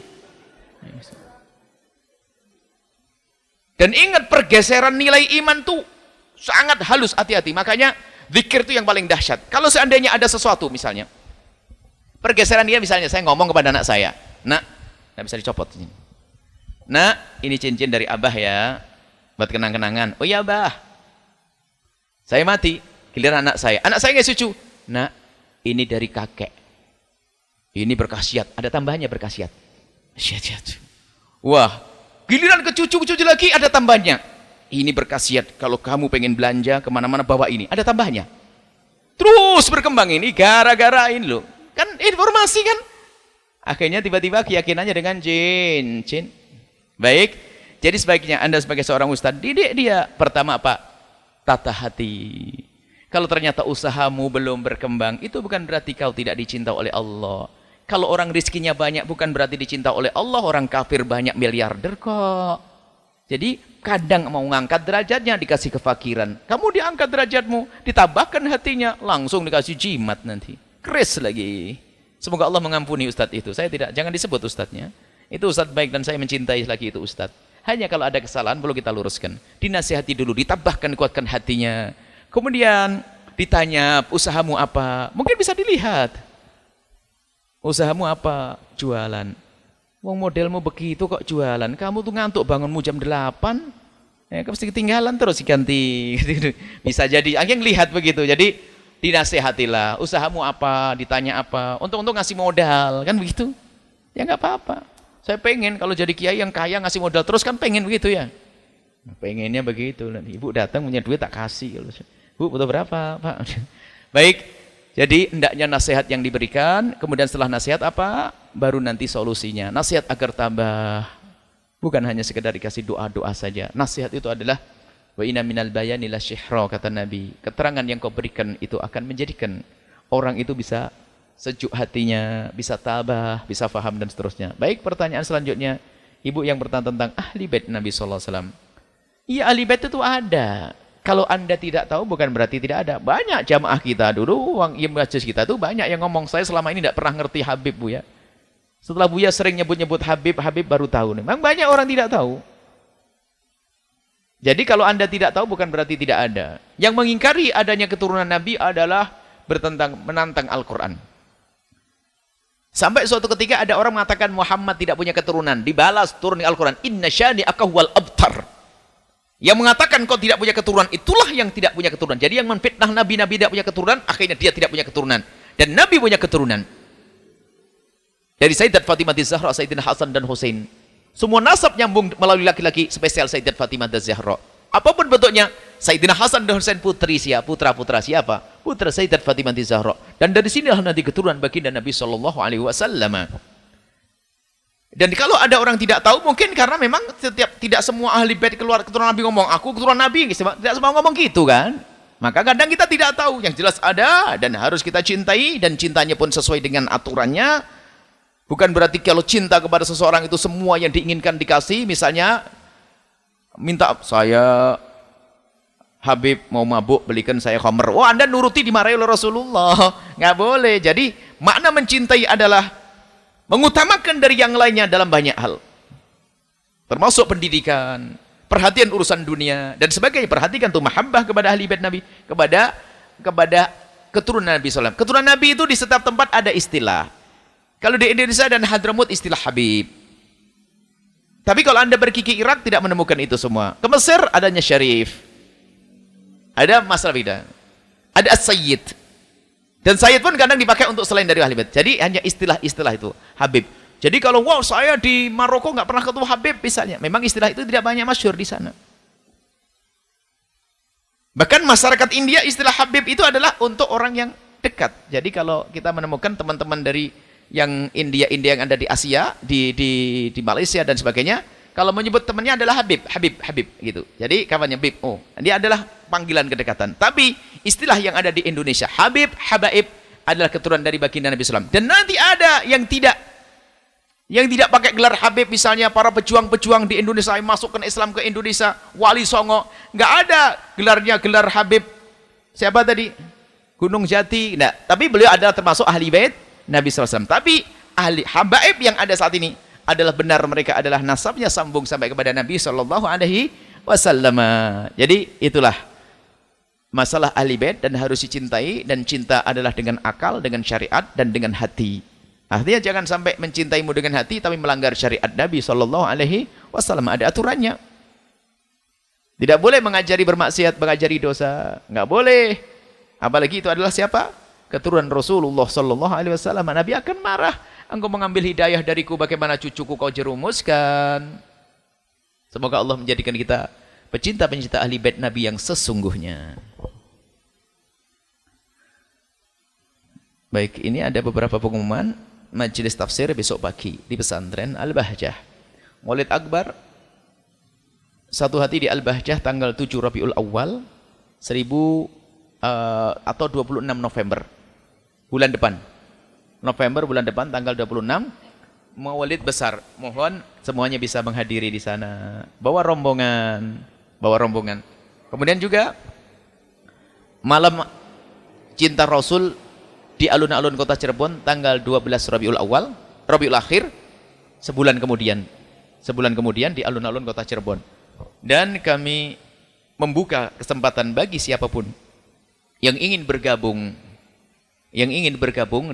Dan ingat, pergeseran nilai iman tuh sangat halus, hati-hati. Makanya zikir itu yang paling dahsyat. Kalau seandainya ada sesuatu misalnya, pergeseran dia misalnya, saya ngomong kepada anak saya, nak, nggak bisa dicopot ini. Nak, ini cincin dari abah ya, buat kenang-kenangan. Oh iya abah. Saya mati, giliran anak saya nggak setuju. Nak, ini dari kakek. Ini berkhasiat, ada tambahannya berkhasiat. Syat. Wah, giliran ke cucu-cucu lagi ada tambahnya. Ini berkhasiat, kalau kamu pengen belanja kemana-mana bawa ini, ada tambahnya. Terus berkembang ini gara-gara ini loh. Kan informasi kan. Akhirnya tiba-tiba keyakinannya dengan jin. Baik, jadi sebaiknya Anda sebagai seorang ustadz, didik dia. Pertama apa? Tata hati. Kalau ternyata usahamu belum berkembang, itu bukan berarti kau tidak dicinta oleh Allah. Kalau orang rizkinya banyak bukan berarti dicinta oleh Allah. Orang kafir banyak miliarder kok. Jadi kadang mau ngangkat derajatnya dikasih kefakiran. Kamu diangkat derajatmu, ditambahkan hatinya, langsung dikasih jimat nanti. Keris lagi. Semoga Allah mengampuni ustadz itu. Saya tidak, jangan disebut ustadznya. Itu ustadz baik dan saya mencintai lagi itu ustadz. Hanya kalau ada kesalahan perlu kita luruskan. Dinasihati dulu, ditambahkan, kuatkan hatinya. Kemudian ditanya, usahamu apa? Mungkin bisa dilihat. Usahamu apa? Jualan. Wong modelmu begitu kok jualan. Kamu tuh ngantuk bangunmu jam 8. Ya, pasti ketinggalan terus diganti. Bisa jadi. Akhirnya lihat begitu. Jadi dinasehatilah. Usahamu apa? Ditanya apa? Untuk ngasih modal. Kan begitu? Ya nggak apa-apa. Saya pengen kalau jadi kiai yang kaya ngasih modal terus kan pengen begitu ya. Pengennya begitu. Ibu datang punya duit tak kasih. Bu, butuh berapa, Pak? Baik. Jadi hendaknya nasihat yang diberikan, kemudian setelah nasihat apa? Baru nanti solusinya. Nasihat agar tambah. Bukan hanya sekedar dikasih doa-doa saja. Nasihat itu adalah wa inna minal bayani la syihra, kata Nabi. Keterangan yang kau berikan itu akan menjadikan orang itu bisa sejuk hatinya, bisa tabah, bisa faham dan seterusnya. Baik, pertanyaan selanjutnya. Ibu yang bertanya tentang ahli bait Nabi sallallahu alaihi wasallam. Iya, ahli bait itu ada. Kalau Anda tidak tahu bukan berarti tidak ada. Banyak jamaah kita dulu, majlis kita tuh banyak yang ngomong, saya selama ini tidak pernah ngerti Habib, Bu ya. Setelah Buya sering nyebut-nyebut Habib, Habib baru tahu. Memang banyak orang tidak tahu. Jadi kalau Anda tidak tahu bukan berarti tidak ada. Yang mengingkari adanya keturunan Nabi adalah menantang Al-Quran. Sampai suatu ketika ada orang mengatakan Muhammad tidak punya keturunan. Dibalas turun Al-Quran. Inna syani'aka huwal abtar. Yang mengatakan kau tidak punya keturunan, itulah yang tidak punya keturunan. Jadi yang menfitnah Nabi tidak punya keturunan, akhirnya dia tidak punya keturunan. Dan Nabi punya keturunan. Dari Sayyidat Fatimah Zahra, Sayyidina Hasan dan Hussein. Semua nasab nyambung melalui laki-laki, spesial Sayyidat Fatimah Zahra. Apapun bentuknya, Sayyidina Hasan dan Hussein putri siapa? Putra-putra siapa? Putra Sayyidat Fatimah Zahra. Dan dari sinilah nanti keturunan baginda Nabi SAW. Dan kalau ada orang tidak tahu, mungkin karena memang tidak semua ahli bait keturunan Nabi ngomong, aku keturunan Nabi, tidak semua ngomong gitu kan. Maka kadang kita tidak tahu, yang jelas ada dan harus kita cintai, dan cintanya pun sesuai dengan aturannya. Bukan berarti kalau cinta kepada seseorang itu semua yang diinginkan dikasih. Misalnya, minta saya Habib mau mabuk, belikan saya khamr. Oh, Anda nuruti dimarahi oleh Rasulullah. Nggak boleh. Jadi makna mencintai adalah mengutamakan dari yang lainnya dalam banyak hal. Termasuk pendidikan, perhatian urusan dunia, dan sebagainya. Perhatikan tuh mahabbah kepada ahli bait Nabi, kepada keturunan Nabi SAW. Keturunan Nabi itu di setiap tempat ada istilah. Kalau di Indonesia dan Hadramut istilah Habib. Tapi kalau Anda pergi ke Irak tidak menemukan itu semua. Ke Mesir adanya Syarif. Ada masalah beda. Ada As-Sayyid. Dan Sayyid pun kadang dipakai untuk selain dari ahli bait. Jadi hanya istilah-istilah itu, Habib. Jadi kalau saya di Maroko nggak pernah ketemu Habib misalnya. Memang istilah itu tidak banyak masyhur di sana. Bahkan masyarakat India istilah Habib itu adalah untuk orang yang dekat. Jadi kalau kita menemukan teman-teman dari yang India yang ada di Asia, di Malaysia dan sebagainya, kalau menyebut temannya adalah Habib gitu. Jadi kawannya Habib. Oh, dia adalah panggilan kedekatan. Tapi istilah yang ada di Indonesia, Habib, Habaib adalah keturunan dari baginda Nabi SAW. Dan nanti ada yang tidak pakai gelar Habib, misalnya para pejuang-pejuang di Indonesia yang masukkan Islam ke Indonesia, Wali Songo, nggak ada gelar Habib. Siapa tadi? Gunung Jati. Nah, tapi beliau adalah termasuk ahli bait Nabi SAW. Tapi ahli Habaib yang ada saat ini adalah benar mereka adalah nasabnya sambung sampai kepada Nabi SAW. Jadi itulah masalah ahli bait dan harus dicintai, dan cinta adalah dengan akal, dengan syariat dan dengan hati. Artinya jangan sampai mencintaimu dengan hati tapi melanggar syariat Nabi SAW. Ada aturannya. Tidak boleh mengajari bermaksiat, mengajari dosa, nggak boleh. Apalagi itu adalah siapa? Keturunan Rasulullah SAW. Nabi akan marah. Engkau mengambil hidayah dariku, bagaimana cucuku kau jerumuskan. Semoga Allah menjadikan kita pecinta-pecinta ahli bait Nabi yang sesungguhnya. Baik, ini ada beberapa pengumuman majelis tafsir besok pagi di pesantren Al-Bahjah. Maulid Akbar satu hati di Al-Bahjah tanggal 7 Rabiul Awal 26 November bulan depan. November bulan depan tanggal 26 Maulid besar. Mohon semuanya bisa menghadiri di sana. Bawa rombongan. Kemudian juga malam cinta Rasul di alun-alun kota Cirebon tanggal 12 Rabiul Akhir sebulan kemudian di alun-alun kota Cirebon. Dan kami membuka kesempatan bagi siapapun yang ingin bergabung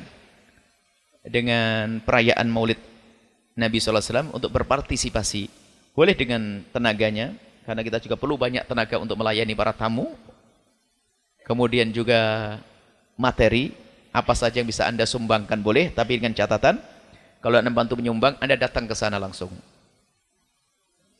dengan perayaan Maulid Nabi SAW untuk berpartisipasi. Boleh dengan tenaganya, karena kita juga perlu banyak tenaga untuk melayani para tamu. Kemudian juga materi, apa saja yang bisa Anda sumbangkan boleh, tapi dengan catatan, kalau Anda bantu menyumbang, Anda datang ke sana langsung.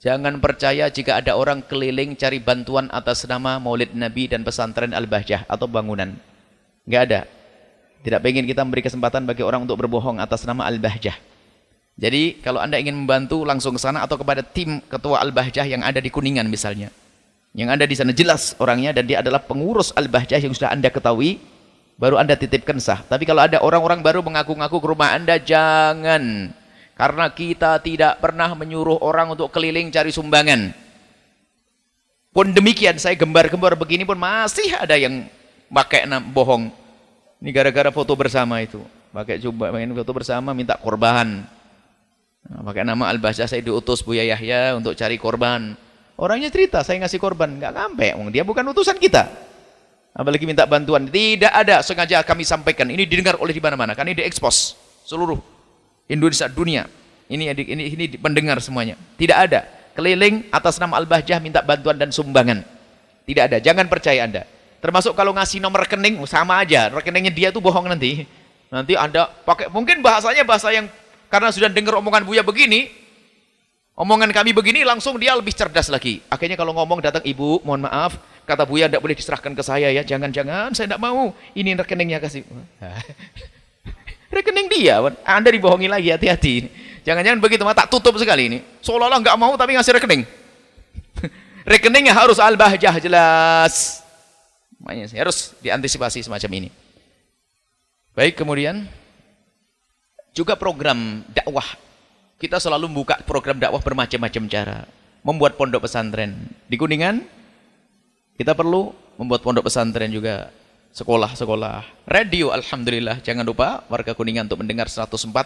Jangan percaya jika ada orang keliling cari bantuan atas nama Maulid Nabi dan pesantren Al-Bahjah atau bangunan. Enggak ada. Tidak pengen kita memberi kesempatan bagi orang untuk berbohong atas nama Al-Bahjah. Jadi kalau Anda ingin membantu langsung ke sana atau kepada tim ketua Al-Bahjah yang ada di Kuningan misalnya. Yang ada di sana jelas orangnya dan dia adalah pengurus Al-Bahjah yang sudah Anda ketahui, baru Anda titipkan sah. Tapi kalau ada orang-orang baru mengaku-ngaku ke rumah Anda, jangan. Karena kita tidak pernah menyuruh orang untuk keliling cari sumbangan. Pun demikian, saya gembar-gembar begini pun masih ada yang pakai bohong. Ini gara-gara foto bersama itu. Pakai foto bersama minta korban. Nah, pakai nama Al-Bahjah saya diutus Buya Yahya untuk cari korban. Orangnya cerita, saya ngasih korban. Nggak sampai, dia bukan utusan kita. Apalagi minta bantuan. Tidak ada, sengaja kami sampaikan. Ini didengar oleh di mana-mana. Kan ini diekspos seluruh Indonesia, dunia. Ini pendengar semuanya. Tidak ada keliling atas nama Al-Bahjah minta bantuan dan sumbangan. Tidak ada, jangan percaya Anda. Termasuk kalau ngasih nomor rekening, sama aja. Rekeningnya dia itu bohong nanti. Nanti Anda pakai, mungkin bahasanya bahasa yang, karena sudah dengar omongan Buya begini, omongan kami begini, langsung dia lebih cerdas lagi. Akhirnya kalau ngomong datang, Ibu, mohon maaf, kata Buya tidak boleh diserahkan ke saya ya. Jangan-jangan, saya tidak mau. Ini rekeningnya kasih. Rekening dia, Anda dibohongi lagi, hati-hati. Jangan-jangan begitu, tak tutup sekali ini. Seolah-olah nggak mau tapi ngasih rekening. Rekeningnya harus Al-Bahjah jelas. Makanya harus diantisipasi semacam ini. Baik, kemudian juga program dakwah. Kita selalu membuka program dakwah bermacam-macam cara. Membuat pondok pesantren. Di Kuningan, kita perlu membuat pondok pesantren juga. Sekolah-sekolah. Radio, alhamdulillah. Jangan lupa warga Kuningan untuk mendengar 104,8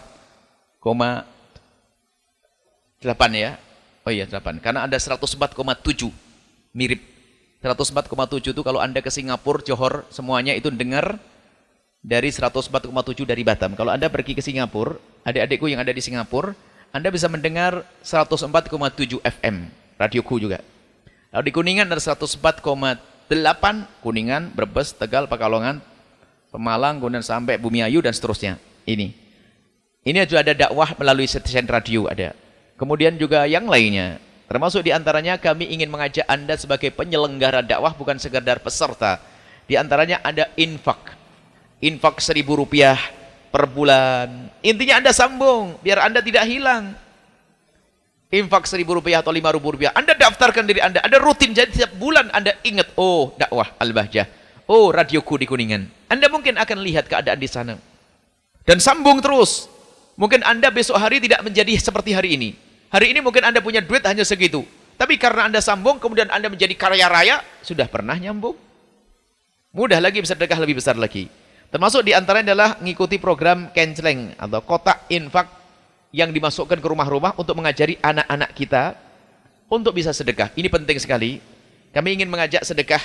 ya. Oh iya, 8. Karena ada 104,7. Mirip. 104,7 itu kalau Anda ke Singapura, Johor, semuanya itu dengar dari 104,7 dari Batam. Kalau Anda pergi ke Singapura, adik-adikku yang ada di Singapura, Anda bisa mendengar 104,7 FM, radioku juga. Lalu di Kuningan ada 104,8, Kuningan, Brebes, Tegal, Pekalongan, Pemalang, kemudian sampai Bumiayu dan seterusnya. Ini juga ada dakwah melalui stasiun radio ada. Kemudian juga yang lainnya. Termasuk diantaranya kami ingin mengajak Anda sebagai penyelenggara dakwah bukan sekedar peserta. Di antaranya ada infak. Infak Rp1.000 per bulan. Intinya Anda sambung biar Anda tidak hilang. Infak Rp1.000 atau Rp5.000. Anda daftarkan diri Anda. Ada rutin jadi setiap bulan Anda ingat, oh dakwah Al-Bahjah. Oh radioku di Kuningan. Anda mungkin akan lihat keadaan di sana. Dan sambung terus. Mungkin Anda besok hari tidak menjadi seperti hari ini. Hari ini mungkin Anda punya duit hanya segitu. Tapi karena Anda sambung, kemudian Anda menjadi kaya raya, sudah pernah nyambung. Mudah lagi, sedekah lebih besar lagi. Termasuk diantaranya adalah mengikuti program Kenceleng atau kotak infak yang dimasukkan ke rumah-rumah untuk mengajari anak-anak kita untuk bisa sedekah. Ini penting sekali. Kami ingin mengajak sedekah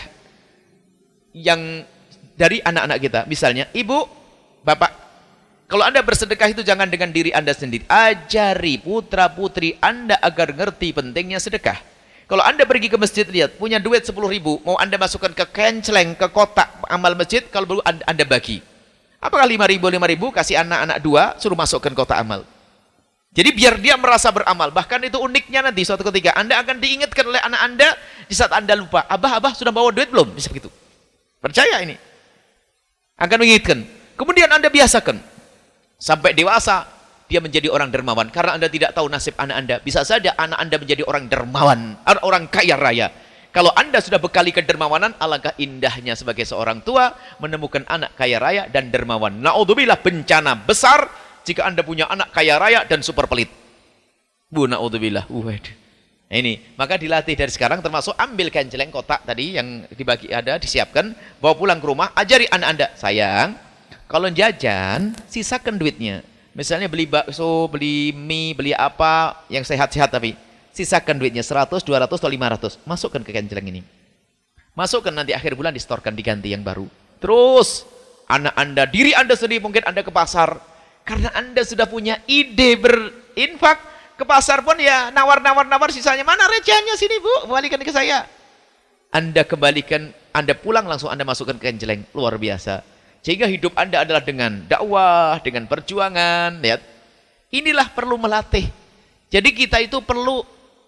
yang dari anak-anak kita. Misalnya, Ibu, Bapak, kalau Anda bersedekah itu jangan dengan diri Anda sendiri. Ajari putra-putri Anda agar ngerti pentingnya sedekah. Kalau Anda pergi ke masjid, lihat, punya duit 10.000, mau Anda masukkan ke kenceleng, ke kotak amal masjid, kalau perlu Anda bagi. Apakah 5.000, kasih anak-anak 2, suruh masukkan kotak amal. Jadi biar dia merasa beramal. Bahkan itu uniknya nanti suatu ketika Anda akan diingatkan oleh anak Anda di saat Anda lupa. Abah sudah bawa duit belum? Bisa begitu. Percaya ini. Akan mengingatkan. Kemudian Anda biasakan. Sampai dewasa, dia menjadi orang dermawan. Karena Anda tidak tahu nasib anak Anda. Bisa saja anak Anda menjadi orang dermawan. Orang kaya raya. Kalau Anda sudah bekali kedermawanan, alangkah indahnya sebagai seorang tua menemukan anak kaya raya dan dermawan. Na'udzubillah, bencana besar jika Anda punya anak kaya raya dan super pelit. Na'udzubillah. Ini, maka dilatih dari sekarang, termasuk ambil kenceleng kotak tadi yang dibagi ada, disiapkan, bawa pulang ke rumah, ajari anak Anda. Sayang, kalau jajan, sisakan duitnya. Misalnya beli bakso, beli mie, beli apa yang sehat-sehat tapi sisakan duitnya 100, 200 atau 500. Masukkan ke kenceleng ini. Masukkan nanti akhir bulan distorkan, diganti yang baru. Terus anak Anda, diri Anda sendiri mungkin Anda ke pasar karena Anda sudah punya ide berinfak, ke pasar pun ya nawar sisanya. Mana recehnya sini Bu? Kembalikan ke saya. Anda kembalikan, Anda pulang langsung Anda masukkan ke kenceleng. Luar biasa. Sehingga hidup Anda adalah dengan dakwah, dengan perjuangan. Lihat, inilah perlu melatih. Jadi kita itu perlu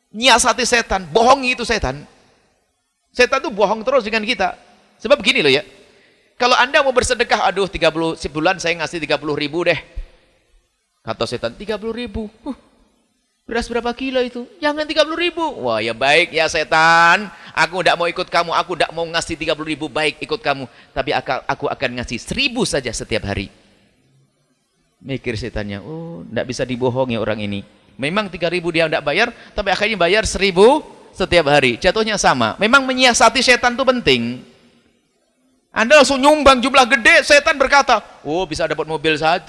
Nyiasati setan, bohongi itu setan. Setan itu bohong terus dengan kita. Sebab begini loh ya. Kalau Anda mau bersedekah, aduh 30 sebulan saya ngasih 30.000 deh. Kata setan, 30.000. Beras berapa kilo itu? Jangan 30.000. Wah ya baik ya setan. Aku tidak mau ikut kamu. Aku tidak mau ngasih 30.000. Baik ikut kamu. Tapi aku akan ngasih 1.000 saja setiap hari. Mikir setannya, oh tidak bisa dibohongi orang ini. Memang 3.000 dia tidak bayar, tapi akhirnya bayar 1.000 setiap hari. Jatuhnya sama. Memang menyiasati setan itu penting. Anda langsung nyumbang jumlah gede, setan berkata, oh bisa dapat mobil 1.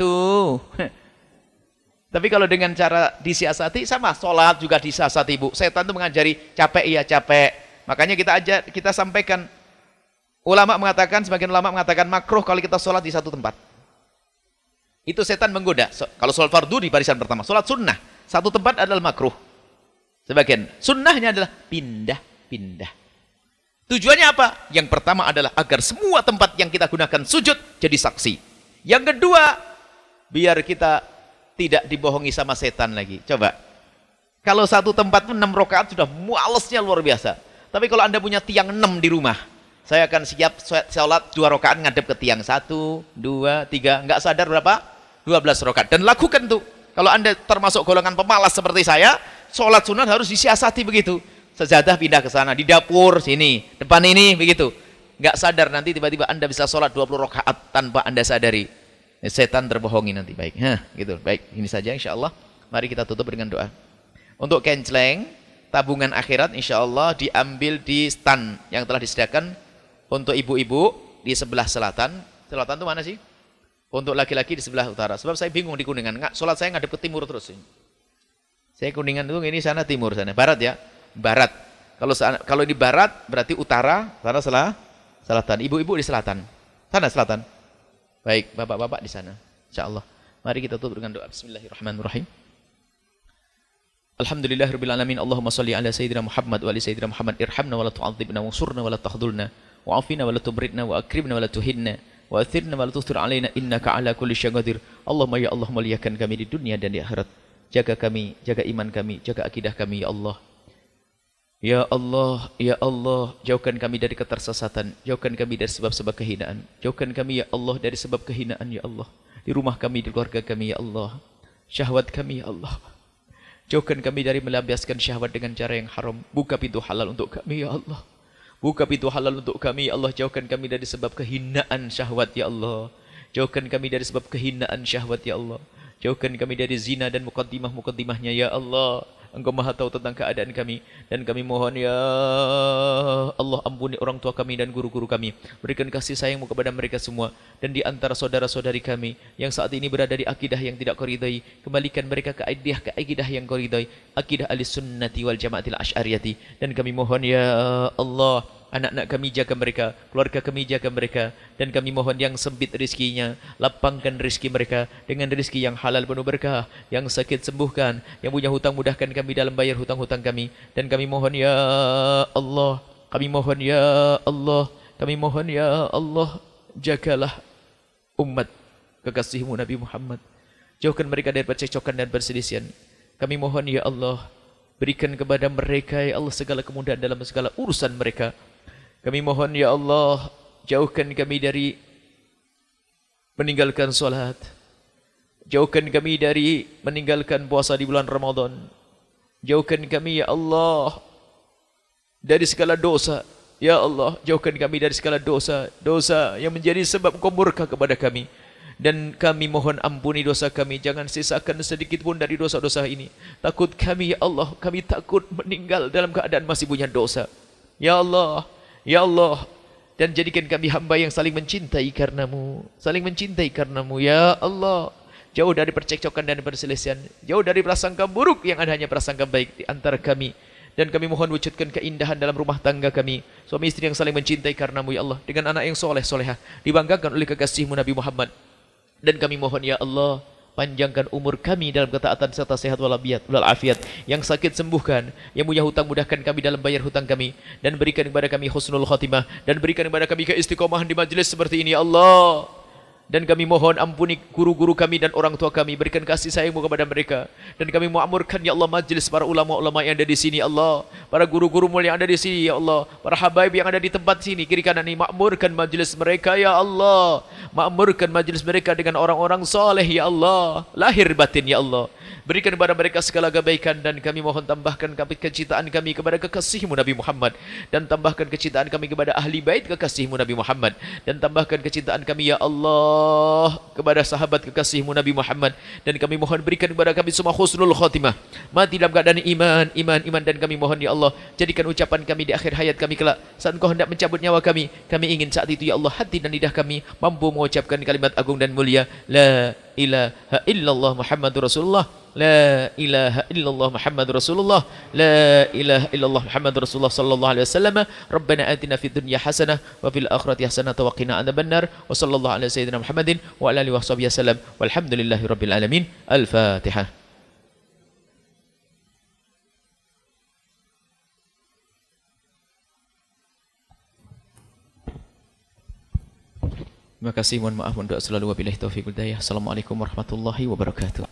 Tapi kalau dengan cara disiasati, sama. Sholat juga disiasati, Bu. Setan itu mengajari, capek iya capek. Makanya kita sampaikan, sebagian ulama mengatakan makruh kalau kita sholat di satu tempat. Itu setan menggoda. Kalau sholat fardu di barisan pertama, sholat sunnah. Satu tempat adalah makruh. Sebagian sunnahnya adalah pindah-pindah. Tujuannya apa? Yang pertama adalah agar semua tempat yang kita gunakan sujud jadi saksi. Yang kedua, biar kita tidak dibohongi sama setan lagi. Coba. Kalau satu tempat 6 rakaat sudah mualesnya luar biasa. Tapi kalau Anda punya tiang 6 di rumah, saya akan siap sholat 2 rakaat ngadep ke tiang 1, 2, 3. Enggak sadar berapa? 12 rakaat. Dan lakukan tuh. Kalau Anda termasuk golongan pemalas seperti saya, sholat sunat harus disiasati begitu. Sejadah pindah ke sana, di dapur sini, depan ini begitu. Enggak sadar nanti tiba-tiba Anda bisa sholat 20 rakaat tanpa Anda sadari. Setan terbohongi nanti. Baik. Gitu. Baik, ini saja insyaallah. Mari kita tutup dengan doa. Untuk kenceleng, tabungan akhirat insyaallah diambil di stand yang telah disediakan untuk ibu-ibu di sebelah selatan. Selatan itu mana sih? Untuk laki-laki di sebelah utara. Sebab saya bingung di Kuningan. Sholat saya ngadep ke timur terus. Saya Kuningan itu ini sana timur sana. Barat ya. Barat. Kalau di barat berarti utara. Sana selatan. Ibu-ibu di selatan. Sana selatan. Baik. Bapak-bapak di sana. InsyaAllah. Mari kita tutup dengan doa. Bismillahirrahmanirrahim. Alhamdulillahirabbil alamin. Allahumma shalli ala sayyidina Muhammad wa ali sayyidina Muhammad. Irhamna wa la tu'adzibna wa surna wa la takhdhulna. Wa'afina wa la tubridna wa akrimna wa la tuhinna. Wa athirna wa la tuthir alaina innaka ala kulli syai'in qadir. Allahumma ya Allah muliakan kami di dunia dan di akhirat. Jaga kami, jaga iman kami, jaga akidah kami ya Allah. Ya Allah, ya Allah, jauhkan kami dari ketersesatan, jauhkan kami dari sebab-sebab kehinaan. Jauhkan kami ya Allah dari sebab kehinaan ya Allah. Di rumah kami, di keluarga kami ya Allah. Syahwat kami ya Allah. Jauhkan kami dari melampiaskan syahwat dengan cara yang haram. Buka pintu halal untuk kami ya Allah. Buka pintu halal untuk kami ya Allah. Jauhkan kami dari sebab kehinaan syahwat ya Allah. Jauhkan kami dari sebab kehinaan syahwat ya Allah. Jauhkan kami dari zina dan mukaddimah-mukaddimahnya ya Allah. Engkau maha tahu tentang keadaan kami. Dan kami mohon ya Allah ampuni orang tua kami dan guru-guru kami. Berikan kasih sayangmu kepada mereka semua. Dan di antara saudara-saudari kami yang saat ini berada di akidah yang tidak kau ridai, kembalikan mereka ke akidah yang kau ridai. Akidah ahlussunnati wal jamaatil asy'ariyati. Dan kami mohon ya Allah, anak-anak kami jaga mereka, keluarga kami jaga mereka, dan kami mohon yang sempit rizkinya, lapangkan rizki mereka dengan rizki yang halal penuh berkah, yang sakit sembuhkan, yang punya hutang mudahkan kami dalam bayar hutang-hutang kami, dan kami mohon ya Allah, kami mohon ya Allah, kami mohon ya Allah, jagalah umat kekasihmu Nabi Muhammad, jauhkan mereka dari percekcokan dan perselisihan. Kami mohon ya Allah, berikan kepada mereka ya Allah segala kemudahan dalam segala urusan mereka. Kami mohon ya Allah, jauhkan kami dari meninggalkan salat. Jauhkan kami dari meninggalkan puasa di bulan Ramadan. Jauhkan kami ya Allah dari segala dosa. Ya Allah, jauhkan kami dari segala dosa, dosa yang menjadi sebab Engkau murka kepada kami. Dan kami mohon ampuni dosa kami, jangan sisakan sedikit pun dari dosa-dosa ini. Takut kami ya Allah, kami takut meninggal dalam keadaan masih punya dosa. Ya Allah, ya Allah, dan jadikan kami hamba yang saling mencintai karenamu, saling mencintai karenamu ya Allah. Jauh dari percekcokan dan perselisihan, jauh dari prasangka buruk, yang ada hanya prasangka baik di antara kami. Dan kami mohon wujudkan keindahan dalam rumah tangga kami, suami istri yang saling mencintai karenamu ya Allah, dengan anak yang soleh solehah, dibanggakan oleh kekasihmu Nabi Muhammad. Dan kami mohon ya Allah, panjangkan umur kami dalam ketaatan serta sehat walafiat, yang sakit sembuhkan, yang punya hutang mudahkan kami dalam bayar hutang kami, dan berikan kepada kami husnul khatimah, dan berikan kepada kami keistiqomahan di majlis seperti ini ya Allah. Dan kami mohon ampuni guru-guru kami dan orang tua kami. Berikan kasih sayang-Mu kepada mereka. Dan kami makmurkan ya Allah majlis para ulama-ulama yang ada di sini Allah. Para guru-guru mulia yang ada di sini ya Allah. Para habaib yang ada di tempat sini kiri kanan ini, makmurkan majlis mereka ya Allah. Makmurkan majlis mereka dengan orang-orang saleh ya Allah. Lahir batin ya Allah. Berikan kepada mereka segala kebaikan dan kami mohon tambahkan kecintaan kami kepada kekasih-Mu Nabi Muhammad, dan tambahkan kecintaan kami kepada ahli bait kekasih-Mu Nabi Muhammad, dan tambahkan kecintaan kami ya Allah kepada sahabat kekasih-Mu Nabi Muhammad, dan kami mohon berikan kepada kami semua husnul khotimah, mati dalam keadaan iman, dan kami mohon ya Allah jadikan ucapan kami di akhir hayat kami kelak saat Engkau hendak mencabut nyawa kami ingin saat itu ya Allah hati dan lidah kami mampu mengucapkan kalimat agung dan mulia la ilaha illallah Muhammadur Rasulullah, la ilaha illallah Muhammadur Rasulullah, la ilaha illallah Muhammadur Rasulullah sallallahu alaihi wasallam. Rabbana atina fid dunya hasanah wa fil akhirati hasanah wa qina adzabannar. Wa sallallahu ala sayyidina Muhammadin wa ala alihi washabihi wasallam. Walhamdulillahi rabbil alamin. Al-Fatihah. Terima kasih, mohon maaf, mohon doa selalu, wabillahi taufiq wal hidayah. Assalamualaikum warahmatullahi wabarakatuh.